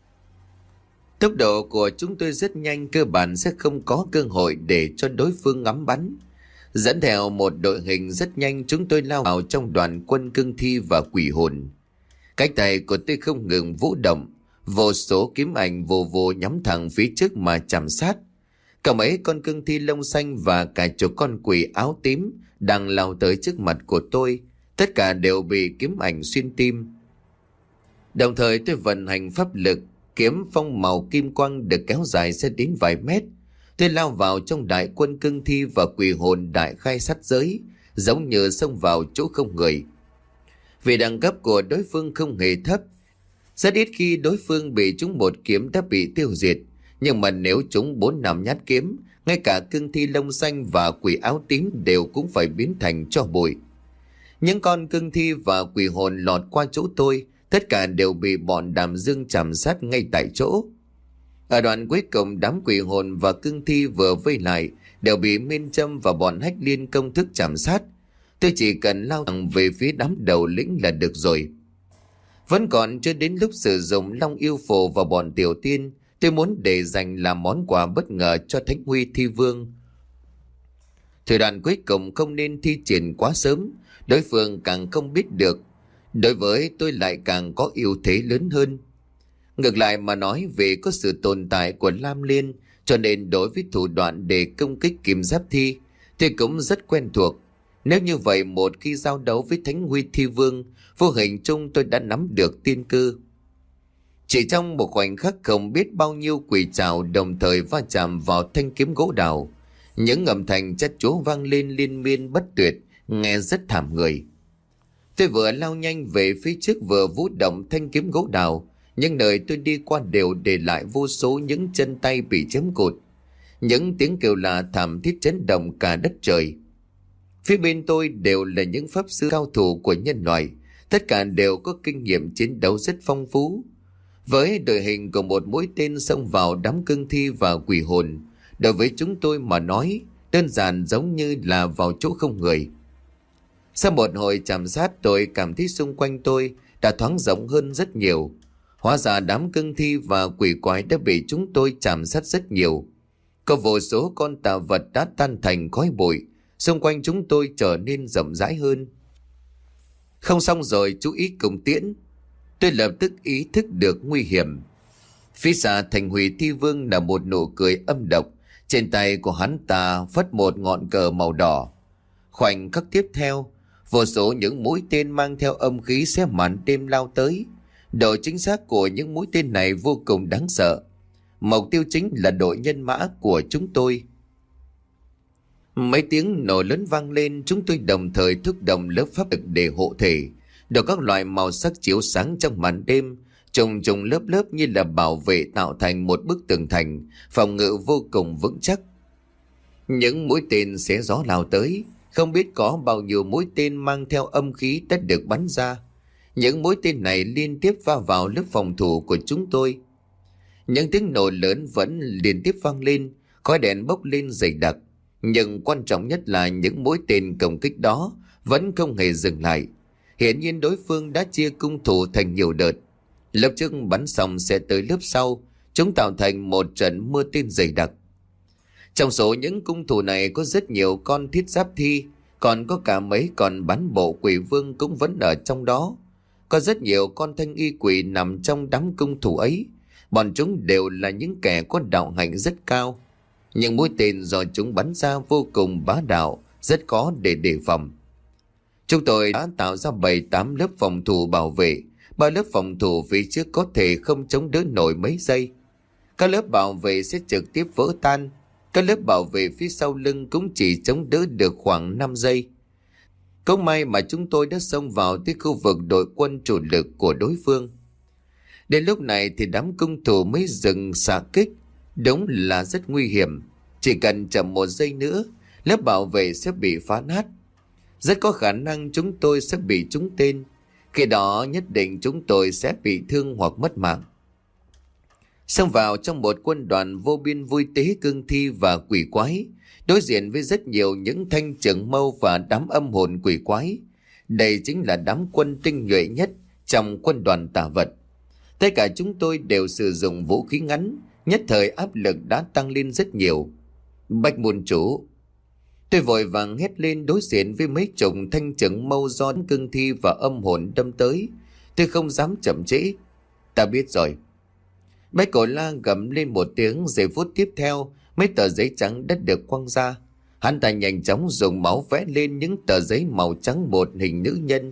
Tốc độ của chúng tôi rất nhanh, cơ bản sẽ không có cơ hội để cho đối phương ngắm bắn. Dẫn theo một đội hình rất nhanh, chúng tôi lao vào trong đoàn quân cương thi và quỷ hồn. Cánh tay của tôi không ngừng vũ động, vô số kiếm ảnh vô vô nhắm thẳng phía trước mà chạm sát. Cả mấy con cương thi lông xanh và cả chục con quỷ áo tím đang lao tới trước mặt của tôi, tất cả đều bị kiếm ảnh xuyên tim. Đồng thời tôi vận hành pháp lực, kiếm phong màu kim quang được kéo dài ra đến vài mét. Tôi lao vào trong đại quân cương thi và quỷ hồn đại khai sát giới, giống như xông vào chỗ không người. Vì đẳng cấp của đối phương không hề thấp, rất ít khi đối phương bị trúng một kiếm đã bị tiêu diệt. Nhưng mà nếu trúng bốn năm nhát kiếm, ngay cả cương thi lông xanh và quỷ áo tím đều cũng phải biến thành tro bụi. Những con cương thi và quỷ hồn lọt qua chỗ tôi, tất cả đều bị bọn Đàm Dương chạm sát ngay tại chỗ. Ở đoạn cuối cùng, đám quỷ hồn và cương thi vừa vây lại đều bị Miên Châm và bọn Hách Liên công thức chạm sát. Tôi chỉ cần lao thẳng về phía đám đầu lĩnh là được rồi. Vẫn còn chưa đến lúc sử dụng Long Yêu Phổ và bọn Tiểu Tiên. Tôi muốn để dành làm món quà bất ngờ cho Thánh Huy Thi Vương. Thời đoạn cuối cùng không nên thi triển quá sớm, đối phương càng không biết được. Đối với tôi lại càng có ưu thế lớn hơn. Ngược lại mà nói, về có sự tồn tại của Lam Liên, cho nên đối với thủ đoạn để công kích Kim Giáp Thi, tôi cũng rất quen thuộc. Nếu như vậy, một khi giao đấu với Thánh Huy Thi Vương, vô hình chung tôi đã nắm được tiên cơ. Chỉ trong một khoảnh khắc, không biết bao nhiêu quỷ trảo đồng thời va chạm vào thanh kiếm gỗ đào. Những âm thanh chất chúa vang lên liên miên bất tuyệt, nghe rất thảm người. Tôi vừa lao nhanh về phía trước vừa vũ động thanh kiếm gỗ đào, nhưng nơi tôi đi qua đều để lại vô số những chân tay bị chém cụt. Những tiếng kêu là thảm thiết chấn động cả đất trời. Phía bên tôi đều là những pháp sư cao thủ của nhân loại, tất cả đều có kinh nghiệm chiến đấu rất phong phú. Với đội hình của một mũi tên xông vào đám cương thi và quỷ hồn, đối với chúng tôi mà nói, đơn giản giống như là vào chỗ không người. Sau một hồi chạm sát, tôi cảm thấy xung quanh tôi đã thoáng rộng hơn rất nhiều. Hóa ra đám cương thi và quỷ quái đã bị chúng tôi chạm sát rất nhiều. Có vô số con tà vật đã tan thành khói bụi, xung quanh chúng tôi trở nên rộng rãi hơn. Không xong rồi, chú ý cùng tiễn. Tôi lập tức ý thức được nguy hiểm. Phía xa Thành Huy Thi Vương là một nụ cười âm độc. Trên tay của hắn ta phất một ngọn cờ màu đỏ. Khoảnh khắc tiếp theo, vô số những mũi tên mang theo âm khí xé màn đêm lao tới. Độ chính xác của những mũi tên này vô cùng đáng sợ. Mục tiêu chính là đội nhân mã của chúng tôi. Mấy tiếng nổ lớn vang lên, chúng tôi đồng thời thúc động lớp pháp lực để hộ thể. Được các loại màu sắc chiếu sáng trong màn đêm, trùng trùng lớp lớp như là bảo vệ, tạo thành một bức tường thành phòng ngự vô cùng vững chắc. Những mũi tên xé gió lao tới, không biết có bao nhiêu mũi tên mang theo âm khí đã được bắn ra. Những mũi tên này liên tiếp va vào lớp phòng thủ của chúng tôi. Những tiếng nổ lớn vẫn liên tiếp vang lên, khói đèn bốc lên dày đặc. Nhưng quan trọng nhất là những mũi tên công kích đó vẫn không hề dừng lại. Hiển nhiên đối phương đã chia cung thủ thành nhiều đợt. Lớp trước bắn xong sẽ tới lớp sau, chúng tạo thành một trận mưa tên dày đặc. Trong số những cung thủ này có rất nhiều con thiết giáp thi, còn có cả mấy con bắn bộ quỷ vương cũng vẫn ở trong đó. Có rất nhiều con thanh y quỷ nằm trong đám cung thủ ấy. Bọn chúng đều là những kẻ có đạo hạnh rất cao. Những mũi tên do chúng bắn ra vô cùng bá đạo, rất khó để đề phòng. Chúng tôi đã tạo ra bảy tám lớp phòng thủ bảo vệ. Ba lớp phòng thủ phía trước có thể không chống đỡ nổi mấy giây. Các lớp bảo vệ sẽ trực tiếp vỡ tan. Các lớp bảo vệ phía sau lưng cũng chỉ chống đỡ được khoảng năm giây. Cũng may mà chúng tôi đã xông vào tới khu vực đội quân chủ lực của đối phương. Đến lúc này thì đám cung thủ mới dừng xạ kích. Đúng là rất nguy hiểm. Chỉ cần chậm một giây nữa, lớp bảo vệ sẽ bị phá nát. Rất có khả năng chúng tôi sẽ bị trúng tên. Khi đó nhất định chúng tôi sẽ bị thương hoặc mất mạng. Xông vào trong một quân đoàn vô biên vui tế cương thi và quỷ quái, đối diện với rất nhiều những thanh trưởng mâu và đám âm hồn quỷ quái. Đây chính là đám quân tinh nhuệ nhất trong quân đoàn tà vật. Tất cả chúng tôi đều sử dụng vũ khí ngắn, nhất thời áp lực đã tăng lên rất nhiều. Bạch môn chủ. Tôi vội vàng hét lên đối diện với mấy chục thanh trưởng mâu do cương thi và âm hồn đâm tới. Tôi không dám chậm trễ. Ta biết rồi. Bách Cổ La gầm lên một tiếng. Giây phút tiếp theo, mấy tờ giấy trắng đã được quăng ra. Hắn ta nhanh chóng dùng máu vẽ lên những tờ giấy màu trắng một hình nữ nhân.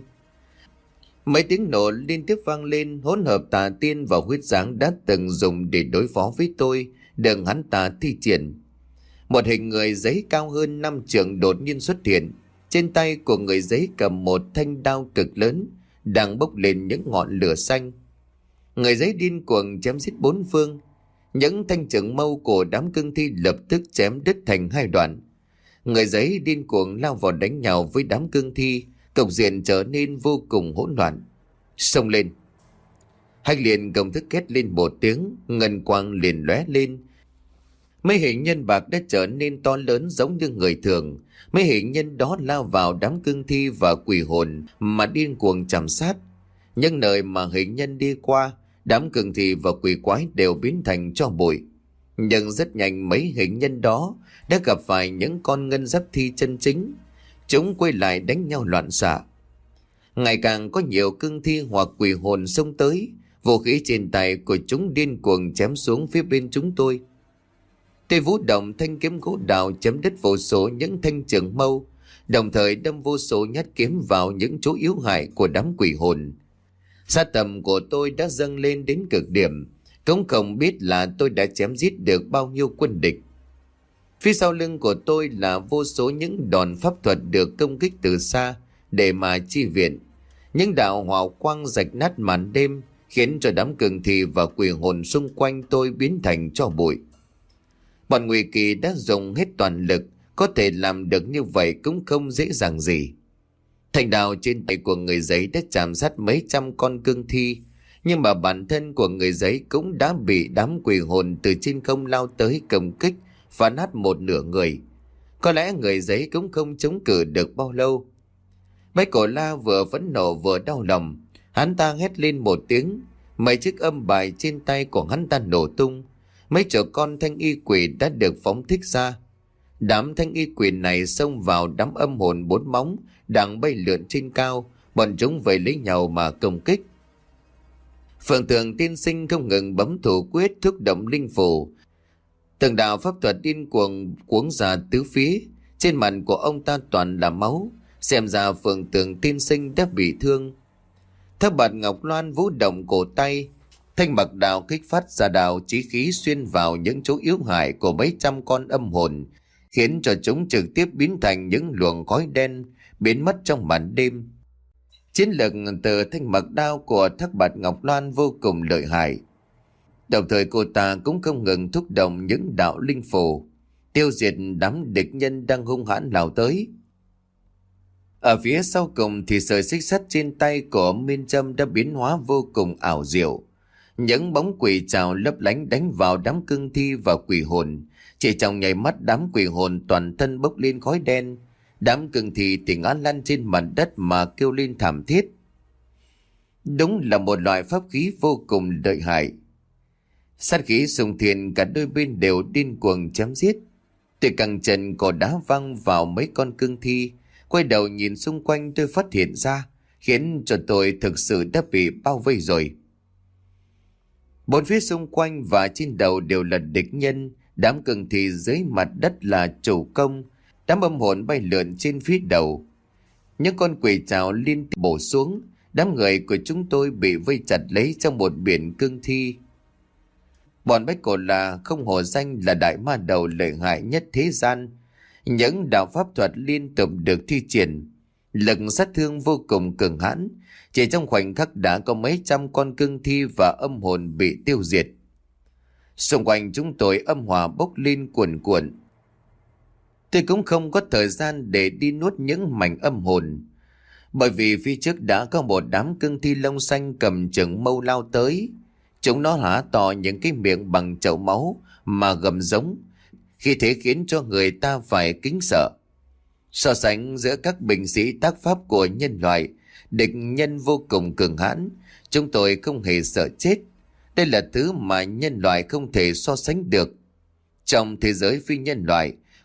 Mấy tiếng nổ liên tiếp vang lên, hỗn hợp tà tiên và huyết dáng đã từng dùng để đối phó với tôi, đừng hắn ta thi triển. Một hình người giấy cao hơn năm trượng đột nhiên xuất hiện. Trên tay của người giấy cầm một thanh đao cực lớn, đang bốc lên những ngọn lửa xanh. Người giấy điên cuồng chém giết bốn phương. Những thanh trưởng mâu của đám cương thi lập tức chém đứt thành hai đoạn. Người giấy điên cuồng lao vào đánh nhau với đám cương thi, cục diện trở nên vô cùng hỗn loạn. Xông lên. Hách liền công thức kết lên một tiếng, ngân quang liền lóe lên. Mấy hình nhân bạc đã trở nên to lớn giống như người thường. Mấy hình nhân đó lao vào đám cương thi và quỷ hồn mà điên cuồng chằm sát. Nhưng nơi mà hình nhân đi qua, đám cương thi và quỷ quái đều biến thành tro bụi. Nhưng rất nhanh mấy hình nhân đó đã gặp phải những con ngân giáp thi chân chính. Chúng quay lại đánh nhau loạn xạ. Ngày càng có nhiều cương thi hoặc quỷ hồn xông tới. Vũ khí trên tay của chúng điên cuồng chém xuống phía bên chúng tôi. Tôi vũ động thanh kiếm gỗ đào chém đứt vô số những thanh trường mâu, đồng thời đâm vô số nhát kiếm vào những chỗ yếu hại của đám quỷ hồn. Sát tầm của tôi đã dâng lên đến cực điểm, cũng không biết là tôi đã chém giết được bao nhiêu quân địch. Phía sau lưng của tôi là vô số những đòn pháp thuật được công kích từ xa để mà chi viện. Những đạo hào quang rạch nát màn đêm khiến cho đám cường thi và quỷ hồn xung quanh tôi biến thành tro bụi. Bọn Ngụy Kỳ đã dùng hết toàn lực, có thể làm được như vậy cũng không dễ dàng gì. Thanh đao trên tay của người giấy đã chạm sát mấy trăm con cương thi, nhưng mà bản thân của người giấy cũng đã bị đám quỷ hồn từ trên không lao tới công kích, phá nát một nửa người. Có lẽ người giấy cũng không chống cự được bao lâu. Bách Cổ La vừa phẫn nộ vừa đau lòng, hắn ta hét lên một tiếng, mấy chiếc âm bài trên tay của hắn ta nổ tung. Mấy chợ con thanh y quỷ đã được phóng thích ra. Đám thanh y quỷ này xông vào đám âm hồn bốn móng đang bay lượn trên cao, bọn chúng vây lấy nhau mà công kích. Phượng Tường Tiên Sinh không ngừng bấm thủ quyết thúc động linh phù. Từng đạo pháp thuật điên cuồng cuống ra tứ phía, trên mặt của ông ta toàn là máu, xem ra Phượng Tường Tiên Sinh đã bị thương. Thác Bạt Ngọc Loan vũ động cổ tay, thanh mặc đạo kích phát ra đạo chí khí xuyên vào những chỗ yếu hại của mấy trăm con âm hồn, khiến cho chúng trực tiếp biến thành những luồng khói đen biến mất trong màn đêm. Chiến lực từ thanh mặc đao của Thác Bạt Ngọc Loan vô cùng lợi hại. Đồng thời cô ta cũng không ngừng thúc động những đạo linh phù, tiêu diệt đám địch nhân đang hung hãn lao tới. Ở phía sau cùng thì sợi xích sắt trên tay của Miên Trâm đã biến hóa vô cùng ảo diệu. Những bóng quỷ trào lấp lánh đánh vào đám cương thi và quỷ hồn. Chỉ trong nháy mắt đám quỷ hồn toàn thân bốc lên khói đen. Đám cương thi thì ngã lăn trên mặt đất mà kêu lên thảm thiết. Đúng là một loại pháp khí vô cùng lợi hại. Sát khí xung thiên, cả đôi bên đều điên cuồng chém giết. Tôi căng chân cò đá văng vào mấy con cương thi. Quay đầu nhìn xung quanh tôi phát hiện ra, khiến cho tôi thực sự đã bị bao vây rồi. Bốn phía xung quanh và trên đầu đều là địch nhân, đám cương thi dưới mặt đất là chủ công, đám âm hồn bay lượn trên phía đầu. Những con quỷ trảo liên tiếp bổ xuống, đám người của chúng tôi bị vây chặt lấy trong một biển cương thi. Bọn Bách Cổ La không hổ danh là đại ma đầu lợi hại nhất thế gian. Những đạo pháp thuật liên tục được thi triển, lực sát thương vô cùng cường hãn. Chỉ trong khoảnh khắc đã có mấy trăm con cương thi và âm hồn bị tiêu diệt. Xung quanh chúng tôi âm hỏa bốc lên cuồn cuộn. Tôi cũng không có thời gian để đi nuốt những mảnh âm hồn, bởi vì phía trước đã có một đám cương thi lông xanh cầm chừng mâu lao tới. Chúng nó há to những cái miệng bằng chậu máu mà gầm giống, khi thế khiến cho người ta phải kính sợ. So sánh giữa các binh sĩ tác pháp của nhân loại, địch nhân vô cùng cường hãn, chúng tôi không hề sợ chết. Đây là thứ mà nhân loại không thể so sánh được. Trong thế giới phi nhân loại,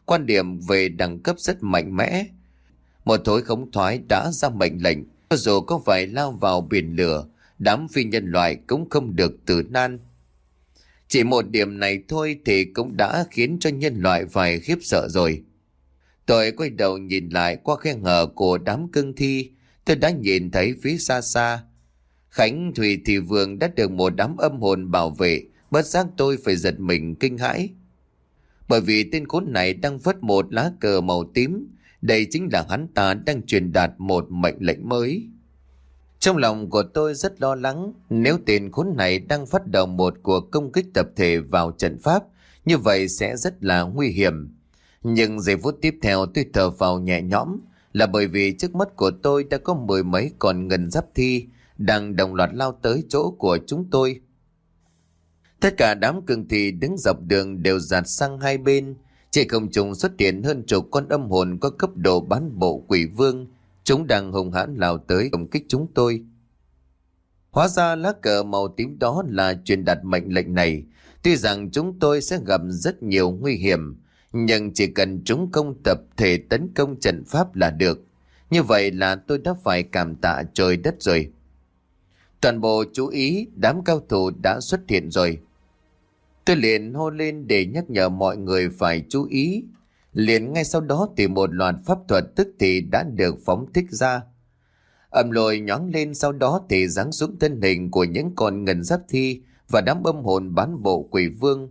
quan điểm về đẳng cấp rất mạnh mẽ. Một thối khống thoái đã ra mệnh lệnh, cho dù có phải lao vào biển lửa, đám phi nhân loại cũng không được tử nan. Chỉ một điểm này thôi thì cũng đã khiến cho nhân loại phải khiếp sợ rồi. Tôi quay đầu nhìn lại qua khe hở của đám cương thi, tôi đã nhìn thấy phía xa xa Khánh Thủy Thị Vương đã được một đám âm hồn bảo vệ. Bất giác tôi phải giật mình kinh hãi, bởi vì tên khốn này đang vất một lá cờ màu tím. Đây chính là hắn ta đang truyền đạt một mệnh lệnh mới. Trong lòng của tôi rất lo lắng, nếu tên khốn này đang phát động một cuộc công kích tập thể vào trận pháp, như vậy sẽ rất là nguy hiểm. Nhưng giây phút tiếp theo tôi thở phào nhẹ nhõm, là bởi vì trước mắt của tôi đã có mười mấy con ngân giáp thi đang đồng loạt lao tới chỗ của chúng tôi. Tất cả đám cương thi đứng dọc đường đều dạt sang hai bên. Trên không trung xuất hiện hơn chục con âm hồn có cấp độ bán bộ quỷ vương. Chúng đang hung hãn lao tới công kích chúng tôi. Hóa ra lá cờ màu tím đó là truyền đạt mệnh lệnh này. Tuy rằng chúng tôi sẽ gặp rất nhiều nguy hiểm, nhưng chỉ cần chúng công tập thể tấn công trận pháp là được. Như vậy là tôi đã phải cảm tạ trời đất rồi. Toàn bộ chú ý, đám cao thủ đã xuất hiện rồi. Tôi liền hô lên để nhắc nhở mọi người phải chú ý. Liền ngay sau đó thì một loạt pháp thuật tức thì đã được phóng thích ra. Âm lôi nhoáng lên, sau đó thì giáng xuống thân hình của những con ngân giáp thi và đám âm hồn bán bộ quỷ vương.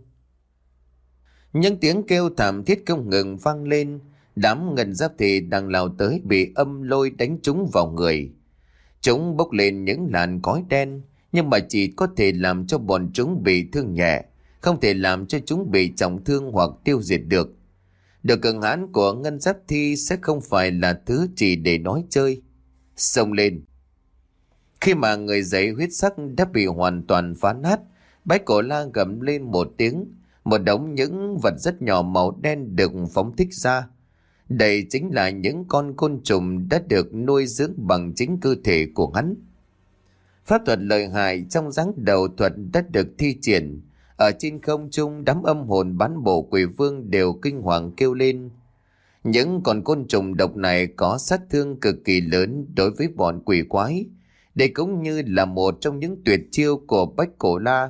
Những tiếng kêu thảm thiết không ngừng vang lên. Đám ngân giáp thi đang lao tới bị âm lôi đánh trúng vào người. Chúng bốc lên những làn khói đen, nhưng mà chỉ có thể làm cho bọn chúng bị thương nhẹ, không thể làm cho chúng bị trọng thương hoặc tiêu diệt được. Độ cường hãn của ngân giáp thi sẽ không phải là thứ chỉ để nói chơi. Xông lên. Khi mà người giấy huyết sắc đã bị hoàn toàn phá nát, Bách Cổ La gầm lên một tiếng, một đống những vật rất nhỏ màu đen được phóng thích ra. Đây chính là những con côn trùng đã được nuôi dưỡng bằng chính cơ thể của hắn. Pháp thuật lợi hại trong dáng đầu thuật đã được thi triển. Ở trên không trung, đám âm hồn bán bộ quỷ vương đều kinh hoàng kêu lên. Những con côn trùng độc này có sát thương cực kỳ lớn đối với bọn quỷ quái. Đây cũng như là một trong những tuyệt chiêu của Bách Cổ La.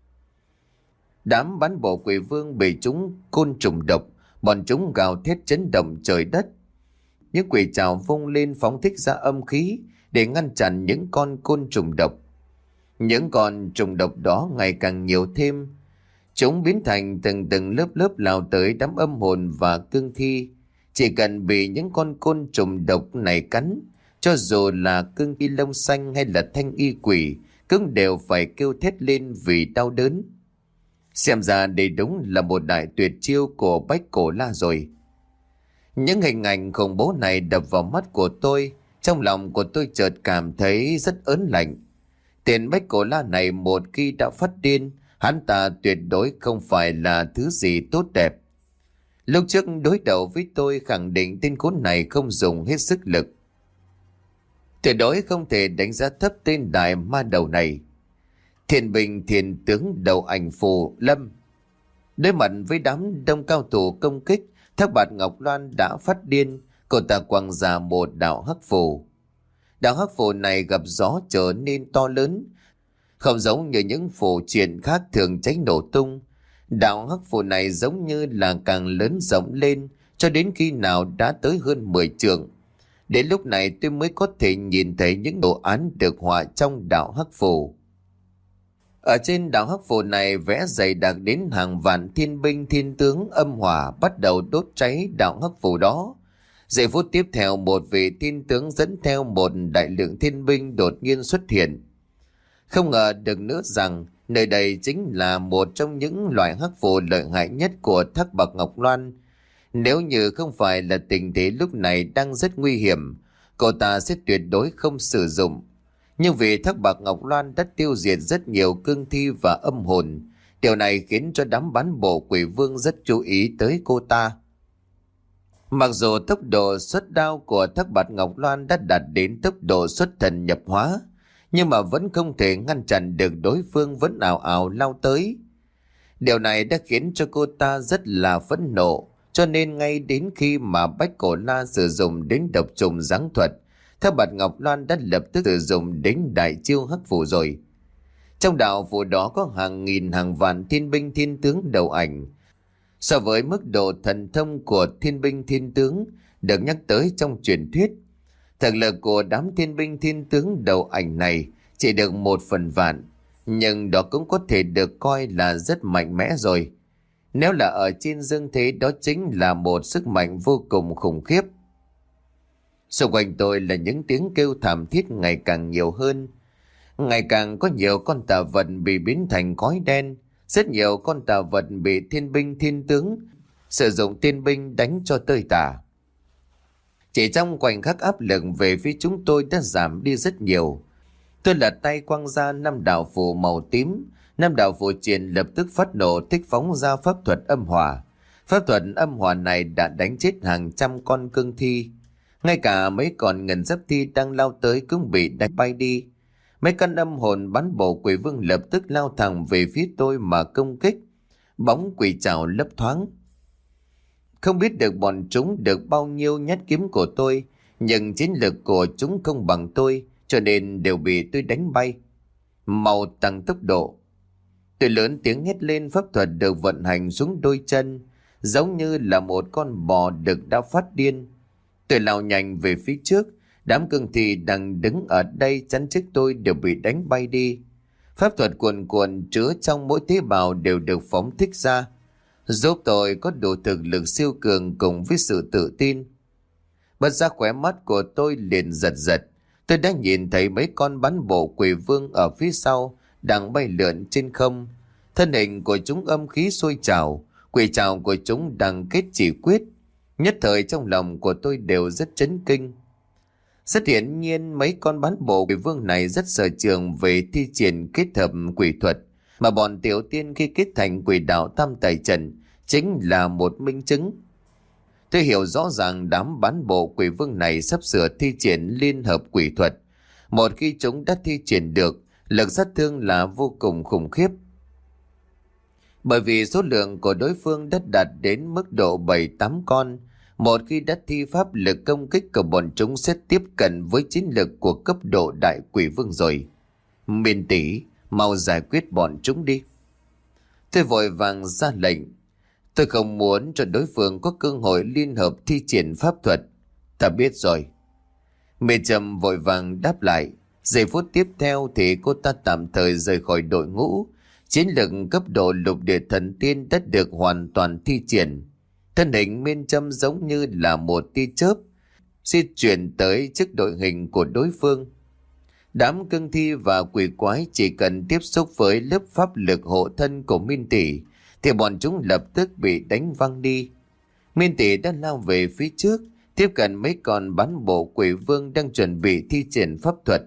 Đám bán bộ quỷ vương bị chúng côn trùng độc, bọn chúng gào thét chấn động trời đất. Những quỷ trảo vung lên phóng thích ra âm khí để ngăn chặn những con côn trùng độc. Những con trùng độc đó ngày càng nhiều thêm. Chúng biến thành từng từng lớp lớp lao tới đám âm hồn và cương thi. Chỉ cần bị những con côn trùng độc này cắn, cho dù là cương thi lông xanh hay là thanh y quỷ, cũng đều phải kêu thét lên vì đau đớn. Xem ra đây đúng là một đại tuyệt chiêu của Bách Cổ La rồi. Những hình ảnh khủng bố này đập vào mắt của tôi. Trong lòng của tôi chợt cảm thấy rất ớn lạnh. Tên Bách Cổ La này một khi đã phát điên, hắn ta tuyệt đối không phải là thứ gì tốt đẹp. Lúc trước đối đầu với tôi khẳng định tên khốn này không dùng hết sức lực. Tuyệt đối không thể đánh giá thấp tên đại ma đầu này. Thiên binh thiên tướng đầu ảnh phù lâm. Đối mặt với đám đông cao thủ công kích, Thác Bạt Ngọc Loan đã phát điên. Cô ta quăng ra một đạo hắc phù. Đạo hắc phù này gặp gió trở nên to lớn, không giống như những phù triện khác thường cháy nổ tung. Đạo hắc phù này giống như là càng lớn rộng lên, cho đến khi nào đã tới hơn mười trượng. Đến lúc này tôi mới có thể nhìn thấy những đồ án được họa trong đạo hắc phù. Ở trên đạo hắc phù này vẽ dày đặc đến hàng vạn thiên binh thiên tướng âm hỏa bắt đầu đốt cháy đạo hắc phù đó. Giây phút tiếp theo, một vị thiên tướng dẫn theo một đại lượng thiên binh đột nhiên xuất hiện. Không ngờ được nữa rằng nơi đây chính là một trong những loại hắc phù lợi hại nhất của Thác Bạt Ngọc Loan. Nếu như không phải là tình thế lúc này đang rất nguy hiểm, cô ta sẽ tuyệt đối không sử dụng. Nhưng vì Thác Bạt Ngọc Loan đã tiêu diệt rất nhiều cương thi và âm hồn, điều này khiến cho đám bán bộ quỷ vương rất chú ý tới cô ta. Mặc dù tốc độ xuất đao của Thác Bạt Ngọc Loan đã đạt đến tốc độ xuất thần nhập hóa, nhưng mà vẫn không thể ngăn chặn được đối phương vẫn ào ào lao tới. Điều này đã khiến cho cô ta rất là phẫn nộ, cho nên ngay đến khi mà Bách Cổ La sử dụng đến độc trùng giáng thuật, Thác Bạt Ngọc Loan đã lập tức sử dụng đến đại chiêu hắc phủ rồi. Trong đạo phủ đó có hàng nghìn hàng vạn thiên binh thiên tướng đầu ảnh. So với mức độ thần thông của thiên binh thiên tướng được nhắc tới trong truyền thuyết, thực lực của đám thiên binh thiên tướng đầu ảnh này chỉ được một phần vạn, nhưng đó cũng có thể được coi là rất mạnh mẽ rồi. Nếu là ở trên dương thế, đó chính là một sức mạnh vô cùng khủng khiếp. Xung quanh tôi là những tiếng kêu thảm thiết ngày càng nhiều hơn. Ngày càng có nhiều con tà vật bị biến thành khói đen. Rất nhiều con tà vật bị thiên binh thiên tướng sử dụng tiên binh đánh cho tơi tả. Chỉ trong khoảnh khắc áp lực về phía chúng tôi đã giảm đi rất nhiều. Tôi lật tay quăng ra năm đạo phù màu tím. Năm đạo phù triển lập tức phát nổ, thích phóng ra pháp thuật âm hỏa. Pháp thuật âm hỏa này đã đánh chết hàng trăm con cương thi. Ngay cả mấy con ngân giáp thi đang lao tới cũng bị đánh bay đi. Mấy căn âm hồn bắn bộ quỷ vương lập tức lao thẳng về phía tôi mà công kích. Bóng quỷ trảo lấp thoáng. Không biết được bọn chúng được bao nhiêu nhát kiếm của tôi, nhưng chiến lực của chúng không bằng tôi, cho nên đều bị tôi đánh bay. Mau tăng tốc độ. Tôi lớn tiếng hét lên, pháp thuật được vận hành xuống đôi chân, giống như là một con bò được đã phát điên. Tôi lao nhanh về phía trước, đám cương thi đang đứng ở đây chắn trước tôi đều bị đánh bay đi. Pháp thuật cuồn cuộn chứa trong mỗi tế bào đều được phóng thích ra, giúp tôi có đủ thực lực siêu cường cùng với sự tự tin. Bật ra khóe mắt của tôi liền giật giật. Tôi đã nhìn thấy mấy con bắn bộ quỷ vương ở phía sau đang bay lượn trên không. Thân hình của chúng âm khí sôi trào, quỷ trảo của chúng đang kết chỉ quyết. Nhất thời trong lòng của tôi đều rất chấn kinh. Rất hiển nhiên mấy con bắn bộ quỷ vương này rất sở trường về thi triển kết hợp quỷ thuật, mà bọn tiểu tiên khi kết thành quỷ đạo tam tài trận chính là một minh chứng. Tôi hiểu rõ ràng đám bắn bộ quỷ vương này sắp sửa thi triển liên hợp quỷ thuật. Một khi chúng đã thi triển được, lực sát thương là vô cùng khủng khiếp. Bởi vì số lượng của đối phương đã đạt đến mức độ bảy tám con, một khi đã thi pháp, lực công kích của bọn chúng sẽ tiếp cận với chiến lực của cấp độ đại quỷ vương rồi. Miên tỷ, mau giải quyết bọn chúng đi. Tôi vội vàng ra lệnh. Tôi không muốn cho đối phương có cơ hội liên hợp thi triển pháp thuật. Ta biết rồi. Mê Trầm vội vàng đáp lại. Giây phút tiếp theo thì cô ta tạm thời rời khỏi đội ngũ. Chiến lực cấp độ lục địa thần tiên đã được hoàn toàn thi triển. Thân hình Miên Trâm giống như là một tia chớp di chuyển tới trước đội hình của đối phương. Đám cương thi và quỷ quái chỉ cần tiếp xúc với lớp pháp lực hộ thân của Miên tỷ thì bọn chúng lập tức bị đánh văng đi. Miên tỷ đã lao về phía trước, tiếp cận mấy con bắn bộ quỷ vương đang chuẩn bị thi triển pháp thuật.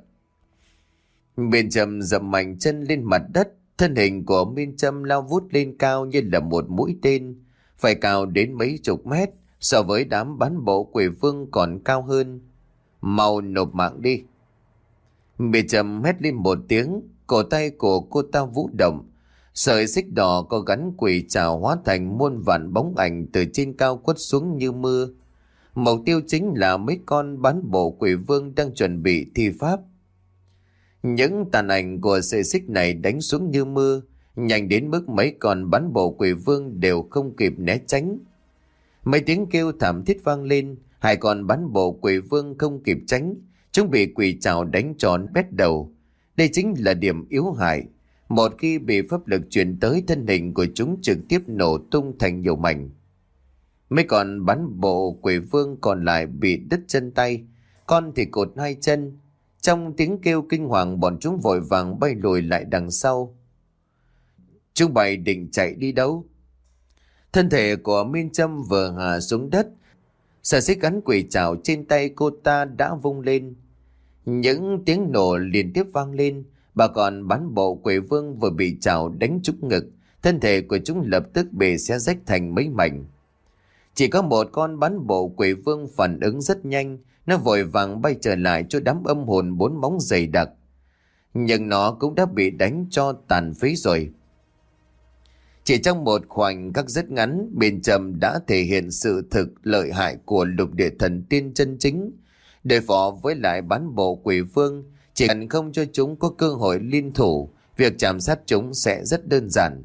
Miên Trâm dậm mạnh chân lên mặt đất, thân hình của Miên Trâm lao vút lên cao như là một mũi tên, phải cao đến mấy chục mét, so với đám bắn bộ quỷ vương còn cao hơn. Mau nộp mạng đi. Miên Trâm hét lên một tiếng, cổ tay của cô ta vũ động. Sợi xích đỏ có gắn quỷ trảo hóa thành muôn vạn bóng ảnh từ trên cao quất xuống như mưa. Mục tiêu chính là mấy con bắn bộ quỷ vương đang chuẩn bị thi pháp. Những tàn ảnh của sợi xích này đánh xuống như mưa, nhanh đến mức mấy con bắn bộ quỷ vương đều không kịp né tránh. Mấy tiếng kêu thảm thiết vang lên, hai con bắn bộ quỷ vương không kịp tránh, chúng bị quỷ trảo đánh tròn bét đầu. Đây chính là điểm yếu hại. Một khi bị pháp lực truyền tới, thân hình của chúng trực tiếp nổ tung thành nhiều mảnh. Mấy con bắn bộ quỷ vương còn lại bị đứt chân tay, con thì cột hai chân. Trong tiếng kêu kinh hoàng, bọn chúng vội vàng bay lùi lại đằng sau. Chúng bày định chạy đi đâu? Thân thể của Miên Trâm vừa hạ xuống đất, sợi xích gắn quỷ trảo trên tay cô ta đã vung lên. Những tiếng nổ liên tiếp vang lên. Bà còn bắn bộ quỷ vương vừa bị trảo đánh trúng ngực, thân thể của chúng lập tức bị xé rách thành mấy mảnh. Chỉ có một con bắn bộ quỷ vương phản ứng rất nhanh, nó vội vàng bay trở lại cho đám âm hồn bốn móng dày đặc. Nhưng nó cũng đã bị đánh cho tàn phế rồi. Chỉ trong một khoảnh khắc rất ngắn, bên Trầm đã thể hiện sự thực lợi hại của lục địa thần tiên chân chính. Đối phó với lại bán bộ quỷ vương, chỉ cần không cho chúng có cơ hội liên thủ, việc chạm sát chúng sẽ rất đơn giản.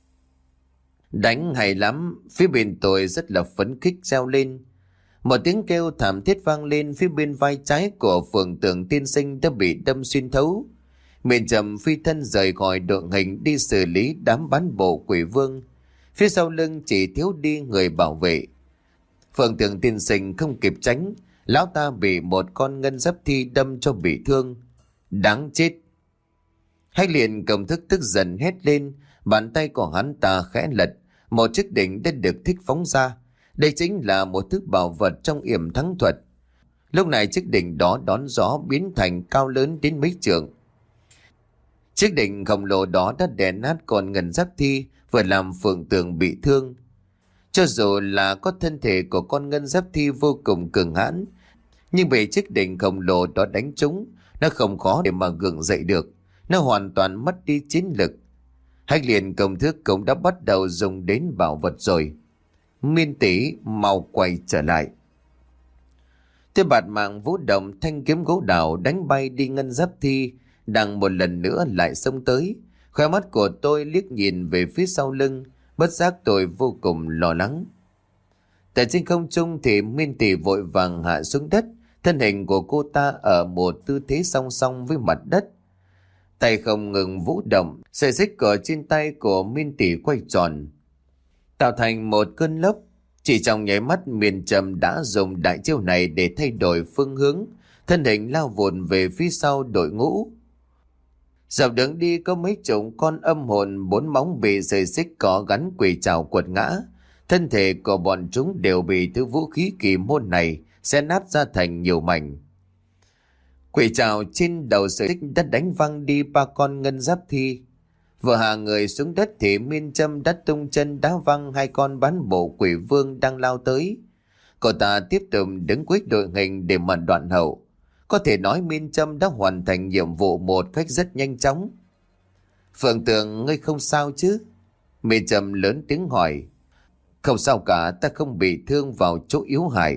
Đánh hay lắm, phía bên tôi rất là phấn khích reo lên. Một tiếng kêu thảm thiết vang lên, phía bên vai trái của Phượng Tường tiên sinh đã bị đâm xuyên thấu. Miền Trầm phi thân rời khỏi đội hình đi xử lý đám bán bộ quỷ vương. Phía sau lưng chỉ thiếu đi người bảo vệ. Phượng Tường tiên sinh không kịp tránh, lão ta bị một con ngân giáp thi đâm cho bị thương. Đáng chết! Hách liền cầm thức tức giận hét lên, bàn tay của hắn ta khẽ lật, một chiếc đỉnh đã được thích phóng ra. Đây chính là một thứ bảo vật trong yểm thắng thuật. Lúc này chiếc đỉnh đó đón gió biến thành cao lớn đến mấy trượng. Chiếc đỉnh khổng lồ đó đã đè nát con ngân giáp thi, vừa làm Phượng Tường bị thương. Cho dù là có thân thể của con ngân giáp thi vô cùng cường hãn, nhưng bị chiếc đỉnh khổng lồ đó đánh trúng, nó không khó để mà gượng dậy được. Nó hoàn toàn mất đi chiến lực. Hách liền công thức cũng đã bắt đầu dùng đến bảo vật rồi. Miên tỷ mau quay trở lại. Thế bạt mạng vũ động thanh kiếm gỗ đào đánh bay đi ngân giáp thi, đang một lần nữa lại xông tới. Khóe mắt của tôi liếc nhìn về phía sau lưng, bất giác tôi vô cùng lo lắng. Tại trên không trung thì Miên tỷ vội vàng hạ xuống đất, thân hình của cô ta ở một tư thế song song với mặt đất. Tay không ngừng vũ động, sợi xích ở trên tay của Miên tỷ quay tròn, tạo thành một cơn lốc. Chỉ trong nháy mắt, Miên Trầm đã dùng đại chiêu này để thay đổi phương hướng, thân hình lao vụn về phía sau đội ngũ. Dọc đường đi có mấy chục con âm hồn bốn móng bị sợi xích có gắn quỷ trảo quật ngã. Thân thể của bọn chúng đều bị thứ vũ khí kỳ môn này xé nát ra thành nhiều mảnh. Quỷ trảo trên đầu sợi xích đã đánh văng đi ba con ngân giáp thi. Vừa hạ người xuống đất thì Miên Trâm đã tung chân đá văng hai con bán bộ quỷ vương đang lao tới. Cô ta tiếp tục đứng cuối đội hình để mà đoạn hậu. Có thể nói Miên Trâm đã hoàn thành nhiệm vụ một cách rất nhanh chóng. Phượng Tường, ngươi không sao chứ? Miên Trâm lớn tiếng hỏi. Không sao cả, ta không bị thương vào chỗ yếu hại.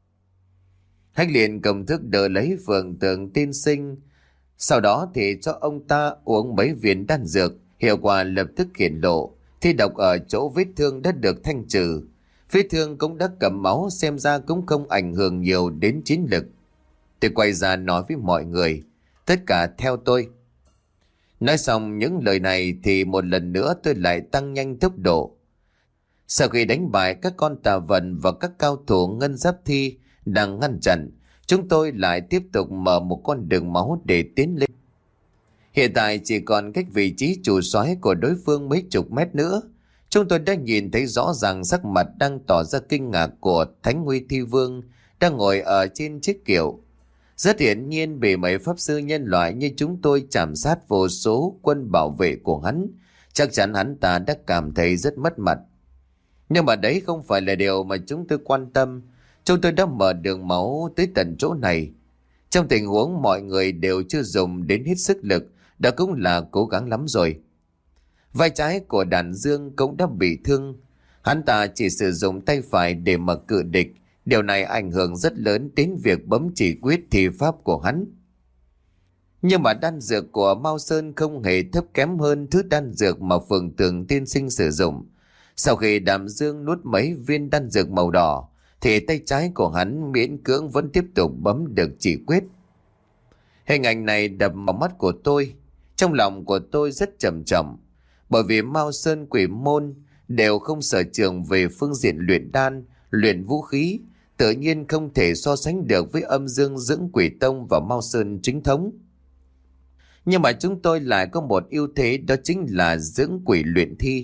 Hách liền cầm thức đỡ lấy Phượng Tường tiên sinh. Sau đó thì cho ông ta uống mấy viên đan dược, hiệu quả lập tức hiển lộ. Thi độc ở chỗ vết thương đã được thanh trừ. Vết thương cũng đã cầm máu, xem ra cũng không ảnh hưởng nhiều đến chiến lực. Tôi quay ra nói với mọi người, tất cả theo tôi. Nói xong những lời này thì một lần nữa tôi lại tăng nhanh tốc độ. Sau khi đánh bại các con tà vận và các cao thủ ngân giáp thi đang ngăn chặn, chúng tôi lại tiếp tục mở một con đường máu để tiến lên. Hiện tại chỉ còn cách vị trí chủ soái của đối phương mấy chục mét nữa. Chúng tôi đã nhìn thấy rõ ràng sắc mặt đang tỏ ra kinh ngạc của Thánh Nguy Thi Vương đang ngồi ở trên chiếc kiệu. Rất hiển nhiên bị mấy pháp sư nhân loại như chúng tôi chạm sát vô số quân bảo vệ của hắn. Chắc chắn hắn ta đã cảm thấy rất mất mặt. Nhưng mà đấy không phải là điều mà chúng tôi quan tâm. Chúng tôi đã mở đường máu tới tận chỗ này. Trong tình huống mọi người đều chưa dùng đến hết sức lực, đã cũng là cố gắng lắm rồi. Vai trái của Đàn Dương cũng đã bị thương. Hắn ta chỉ sử dụng tay phải để mà cự địch. Điều này ảnh hưởng rất lớn đến việc bấm chỉ quyết thi pháp của hắn. Nhưng mà đan dược của Mao Sơn không hề thấp kém hơn thứ đan dược mà Phượng Tường tiên sinh sử dụng. Sau khi Đàm Dương nuốt mấy viên đan dược màu đỏ, thì tay trái của hắn miễn cưỡng vẫn tiếp tục bấm được chỉ quyết. Hình ảnh này đập vào mắt của tôi. Trong lòng của tôi rất trầm trọng. Bởi vì Mao Sơn Quỷ Môn đều không sở trường về phương diện luyện đan, luyện vũ khí, tự nhiên không thể so sánh được với Âm Dương Dưỡng Quỷ Tông và Mao Sơn chính thống. Nhưng mà chúng tôi lại có một ưu thế, đó chính là dưỡng quỷ luyện thi.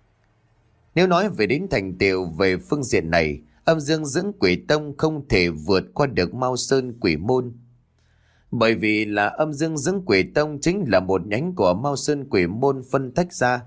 Nếu nói về đến thành tựu về phương diện này, Âm Dương Dưỡng Quỷ Tông không thể vượt qua được Mao Sơn Quỷ Môn. Bởi vì là Âm Dương Dưỡng Quỷ Tông chính là một nhánh của Mao Sơn Quỷ Môn phân tách ra.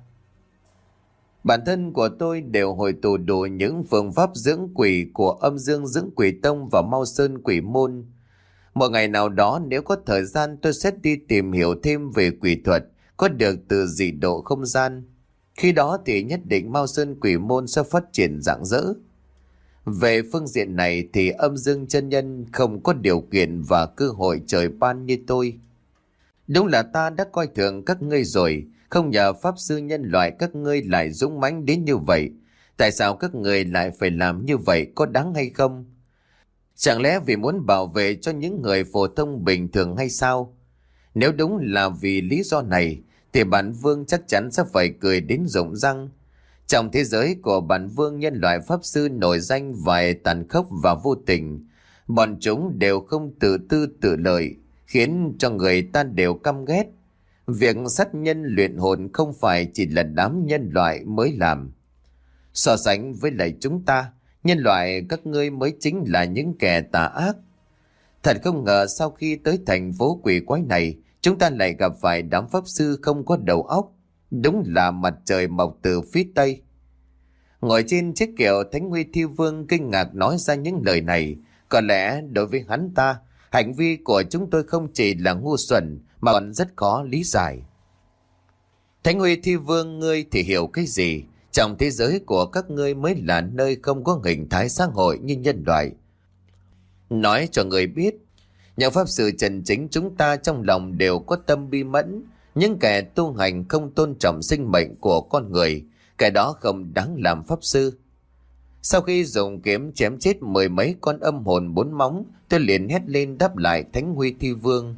Bản thân của tôi đều hồi tụ đủ những phương pháp dưỡng quỷ của Âm Dương Dưỡng Quỷ Tông và Mao Sơn Quỷ Môn. Một ngày nào đó nếu có thời gian tôi sẽ đi tìm hiểu thêm về quỷ thuật có được từ dị độ không gian. Khi đó thì nhất định Mao Sơn Quỷ Môn sẽ phát triển rạng rỡ. Về phương diện này thì âm dương chân nhân không có điều kiện và cơ hội trời ban như tôi. Đúng là ta đã coi thường các ngươi rồi, không nhờ pháp sư nhân loại các ngươi lại dũng mãnh đến như vậy. Tại sao các ngươi lại phải làm như vậy, có đáng hay không? Chẳng lẽ vì muốn bảo vệ cho những người phổ thông bình thường hay sao? Nếu đúng là vì lý do này thì bản vương chắc chắn sẽ phải cười đến rụng răng. Trong thế giới của bản vương, nhân loại pháp sư nổi danh vài tàn khốc và vô tình. Bọn chúng đều không tự tư tự lợi, khiến cho người ta đều căm ghét. Việc sát nhân luyện hồn không phải chỉ là đám nhân loại mới làm. So sánh với lại chúng ta, nhân loại các ngươi mới chính là những kẻ tà ác. Thật không ngờ sau khi tới thành phố quỷ quái này, chúng ta lại gặp phải đám pháp sư không có đầu óc. Đúng là mặt trời mọc từ phía Tây. Ngồi trên chiếc kiệu, Thánh Huy Thi Vương kinh ngạc nói ra những lời này. Có lẽ đối với hắn ta, hành vi của chúng tôi không chỉ là ngu xuẩn mà còn rất khó lý giải. Thánh Huy Thi Vương, ngươi thì hiểu cái gì? Trong thế giới của các ngươi mới là nơi không có hình thái xã hội như nhân loại. Nói cho người biết, những pháp sư chân chính chúng ta trong lòng đều có tâm bi mẫn. Những kẻ tu hành không tôn trọng sinh mệnh của con người, kẻ đó không đáng làm pháp sư. Sau khi dùng kiếm chém chết mười mấy con âm hồn bốn móng, tôi liền hét lên đáp lại Thánh Huy Thi Vương.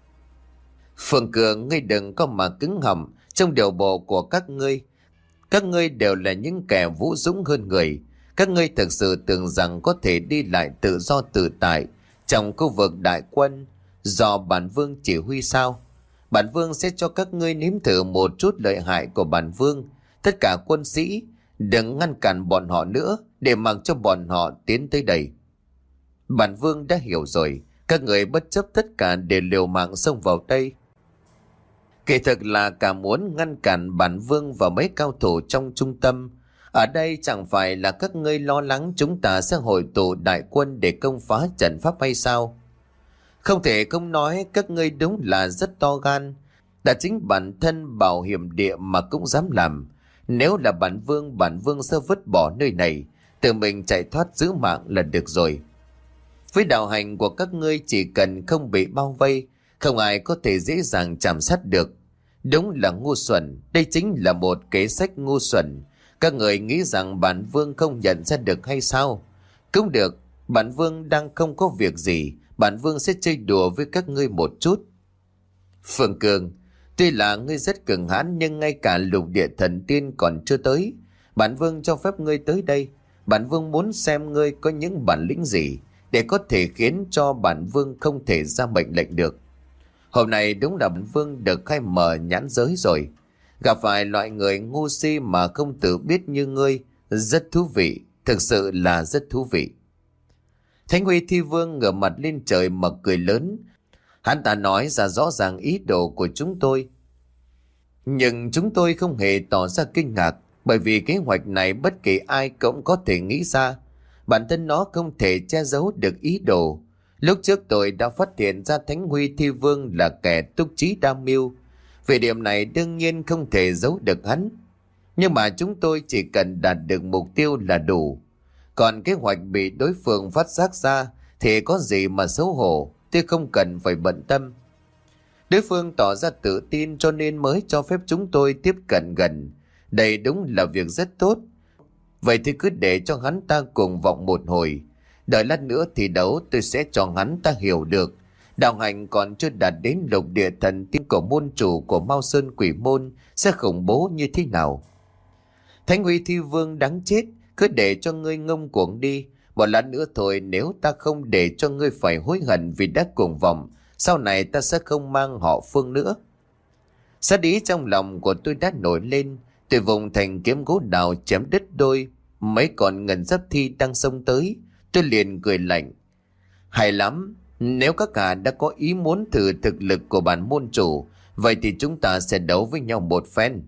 Phượng Cường, ngươi đừng có mà cứng họng. Trong điều bộ của các ngươi, các ngươi đều là những kẻ vũ dũng hơn người. Các ngươi thực sự tưởng rằng có thể đi lại tự do tự tại trong khu vực đại quân do bản vương chỉ huy sao? Bản vương sẽ cho các ngươi nếm thử một chút lợi hại của bản vương. Tất cả quân sĩ đừng ngăn cản bọn họ nữa, để mặc cho bọn họ tiến tới đây. Bản vương đã hiểu rồi, các người bất chấp tất cả để liều mạng xông vào đây. Kỳ thực là cả muốn ngăn cản bản vương và mấy cao thủ trong trung tâm. Ở đây chẳng phải là các ngươi lo lắng chúng ta sẽ hội tụ đại quân để công phá trận pháp hay sao? Không thể không nói các ngươi đúng là rất to gan. Đã chính bản thân bảo hiểm địa mà cũng dám làm. Nếu là bản vương, bản vương sẽ vứt bỏ nơi này, tự mình chạy thoát giữ mạng là được rồi. Với đạo hành của các ngươi chỉ cần không bị bao vây, không ai có thể dễ dàng chạm sát được. Đúng là ngu xuẩn, đây chính là một kế sách ngu xuẩn. Các người nghĩ rằng bản vương không nhận ra được hay sao? Cũng được, bản vương đang không có việc gì, bản vương sẽ chơi đùa với các ngươi một chút. Phương Cường, tuy là ngươi rất cường hãn nhưng ngay cả lục địa thần tiên còn chưa tới. Bản vương cho phép ngươi tới đây. Bản vương muốn xem ngươi có những bản lĩnh gì để có thể khiến cho bản vương không thể ra mệnh lệnh được. Hôm nay đúng là bản vương được khai mở nhãn giới rồi. Gặp phải loại người ngu si mà không tự biết như ngươi, rất thú vị, thực sự là rất thú vị. Thánh Huy Thi Vương ngửa mặt lên trời mà cười lớn. Hắn ta nói ra rõ ràng ý đồ của chúng tôi. Nhưng chúng tôi không hề tỏ ra kinh ngạc, bởi vì kế hoạch này bất kỳ ai cũng có thể nghĩ ra. Bản thân nó không thể che giấu được ý đồ. Lúc trước tôi đã phát hiện ra Thánh Huy Thi Vương là kẻ túc trí đa mưu. Về điểm này đương nhiên không thể giấu được hắn. Nhưng mà chúng tôi chỉ cần đạt được mục tiêu là đủ. Còn kế hoạch bị đối phương phát giác ra thì có gì mà xấu hổ, tôi không cần phải bận tâm. Đối phương tỏ ra tự tin cho nên mới cho phép chúng tôi tiếp cận gần. Đây đúng là việc rất tốt. Vậy thì cứ để cho hắn ta cùng vọng một hồi. Đợi lát nữa thì đấu tôi sẽ cho hắn ta hiểu được đạo hành còn chưa đạt đến lục địa thần tiên của môn chủ của Mao Sơn Quỷ Môn sẽ khủng bố như thế nào. Thánh Huy Thi Vương đáng chết, cứ để cho ngươi ngông cuồng đi. Một lát nữa thôi, nếu ta không để cho ngươi phải hối hận vì đã cuồng vọng, sau này ta sẽ không mang họ Phương nữa. Sát ý trong lòng của tôi đã nổi lên. Tôi vùng thành kiếm gỗ đào chém đứt đôi mấy con ngân giáp thi đang xông tới. Tôi liền cười lạnh. Hay lắm, nếu các hạ đã có ý muốn thử thực lực của bản môn chủ, vậy thì chúng ta sẽ đấu với nhau một phen.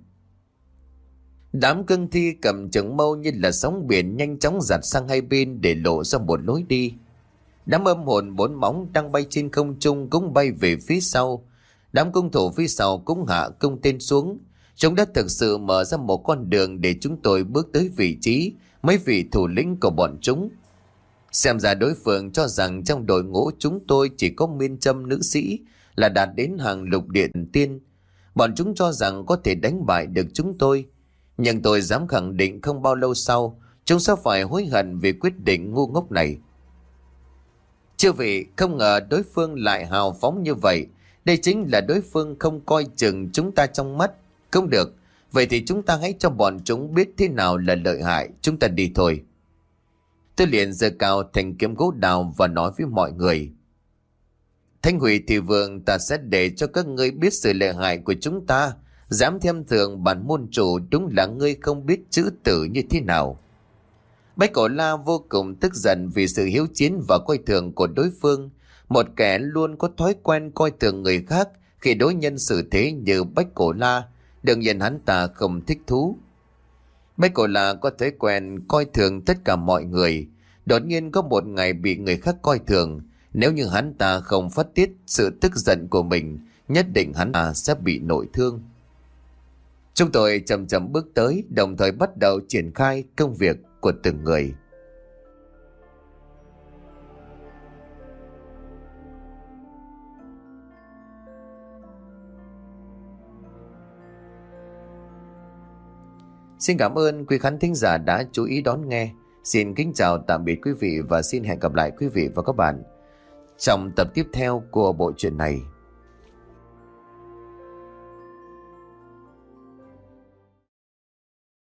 Đám cương thi cầm trường mâu như là sóng biển nhanh chóng giạt sang hai bên để lộ ra một lối đi. Đám âm hồn bốn móng đang bay trên không trung cũng bay về phía sau. Đám cung thủ phía sau cũng hạ cung tên xuống. Chúng đã thực sự mở ra một con đường để chúng tôi bước tới vị trí mấy vị thủ lĩnh của bọn chúng. Xem ra đối phương cho rằng trong đội ngũ chúng tôi chỉ có Miên Châm nữ sĩ là đạt đến hàng lục điện tiên. Bọn chúng cho rằng có thể đánh bại được chúng tôi. Nhưng tôi dám khẳng định không bao lâu sau, chúng sẽ phải hối hận vì quyết định ngu ngốc này. Chư vị, không ngờ đối phương lại hào phóng như vậy. Đây chính là đối phương không coi chừng chúng ta trong mắt. Không được, vậy thì chúng ta hãy cho bọn chúng biết thế nào là lợi hại. Chúng ta đi thôi. Tôi liền giơ cao thanh kiếm gỗ đào và nói với mọi người: Thanh Hủy Thị Vương, ta sẽ để cho các ngươi biết sự lợi hại của chúng ta. Dám thêm thường bản môn chủ, đúng là ngươi không biết chữ tử như thế nào. Bách Cổ La vô cùng tức giận vì sự hiếu chiến và coi thường của đối phương. Một kẻ luôn có thói quen coi thường người khác khi đối nhân xử thế như Bách Cổ La, đương nhiên hắn ta không thích thú. Bách Cổ La có thói quen coi thường tất cả mọi người. Đột nhiên có một ngày bị người khác coi thường, nếu như hắn ta không phát tiết sự tức giận của mình, nhất định hắn ta sẽ bị nội thương. Chúng tôi chậm chậm bước tới, đồng thời bắt đầu triển khai công việc của từng người. Xin cảm ơn quý khán thính giả đã chú ý đón nghe. Xin kính chào tạm biệt quý vị và xin hẹn gặp lại quý vị và các bạn trong tập tiếp theo của bộ truyện này.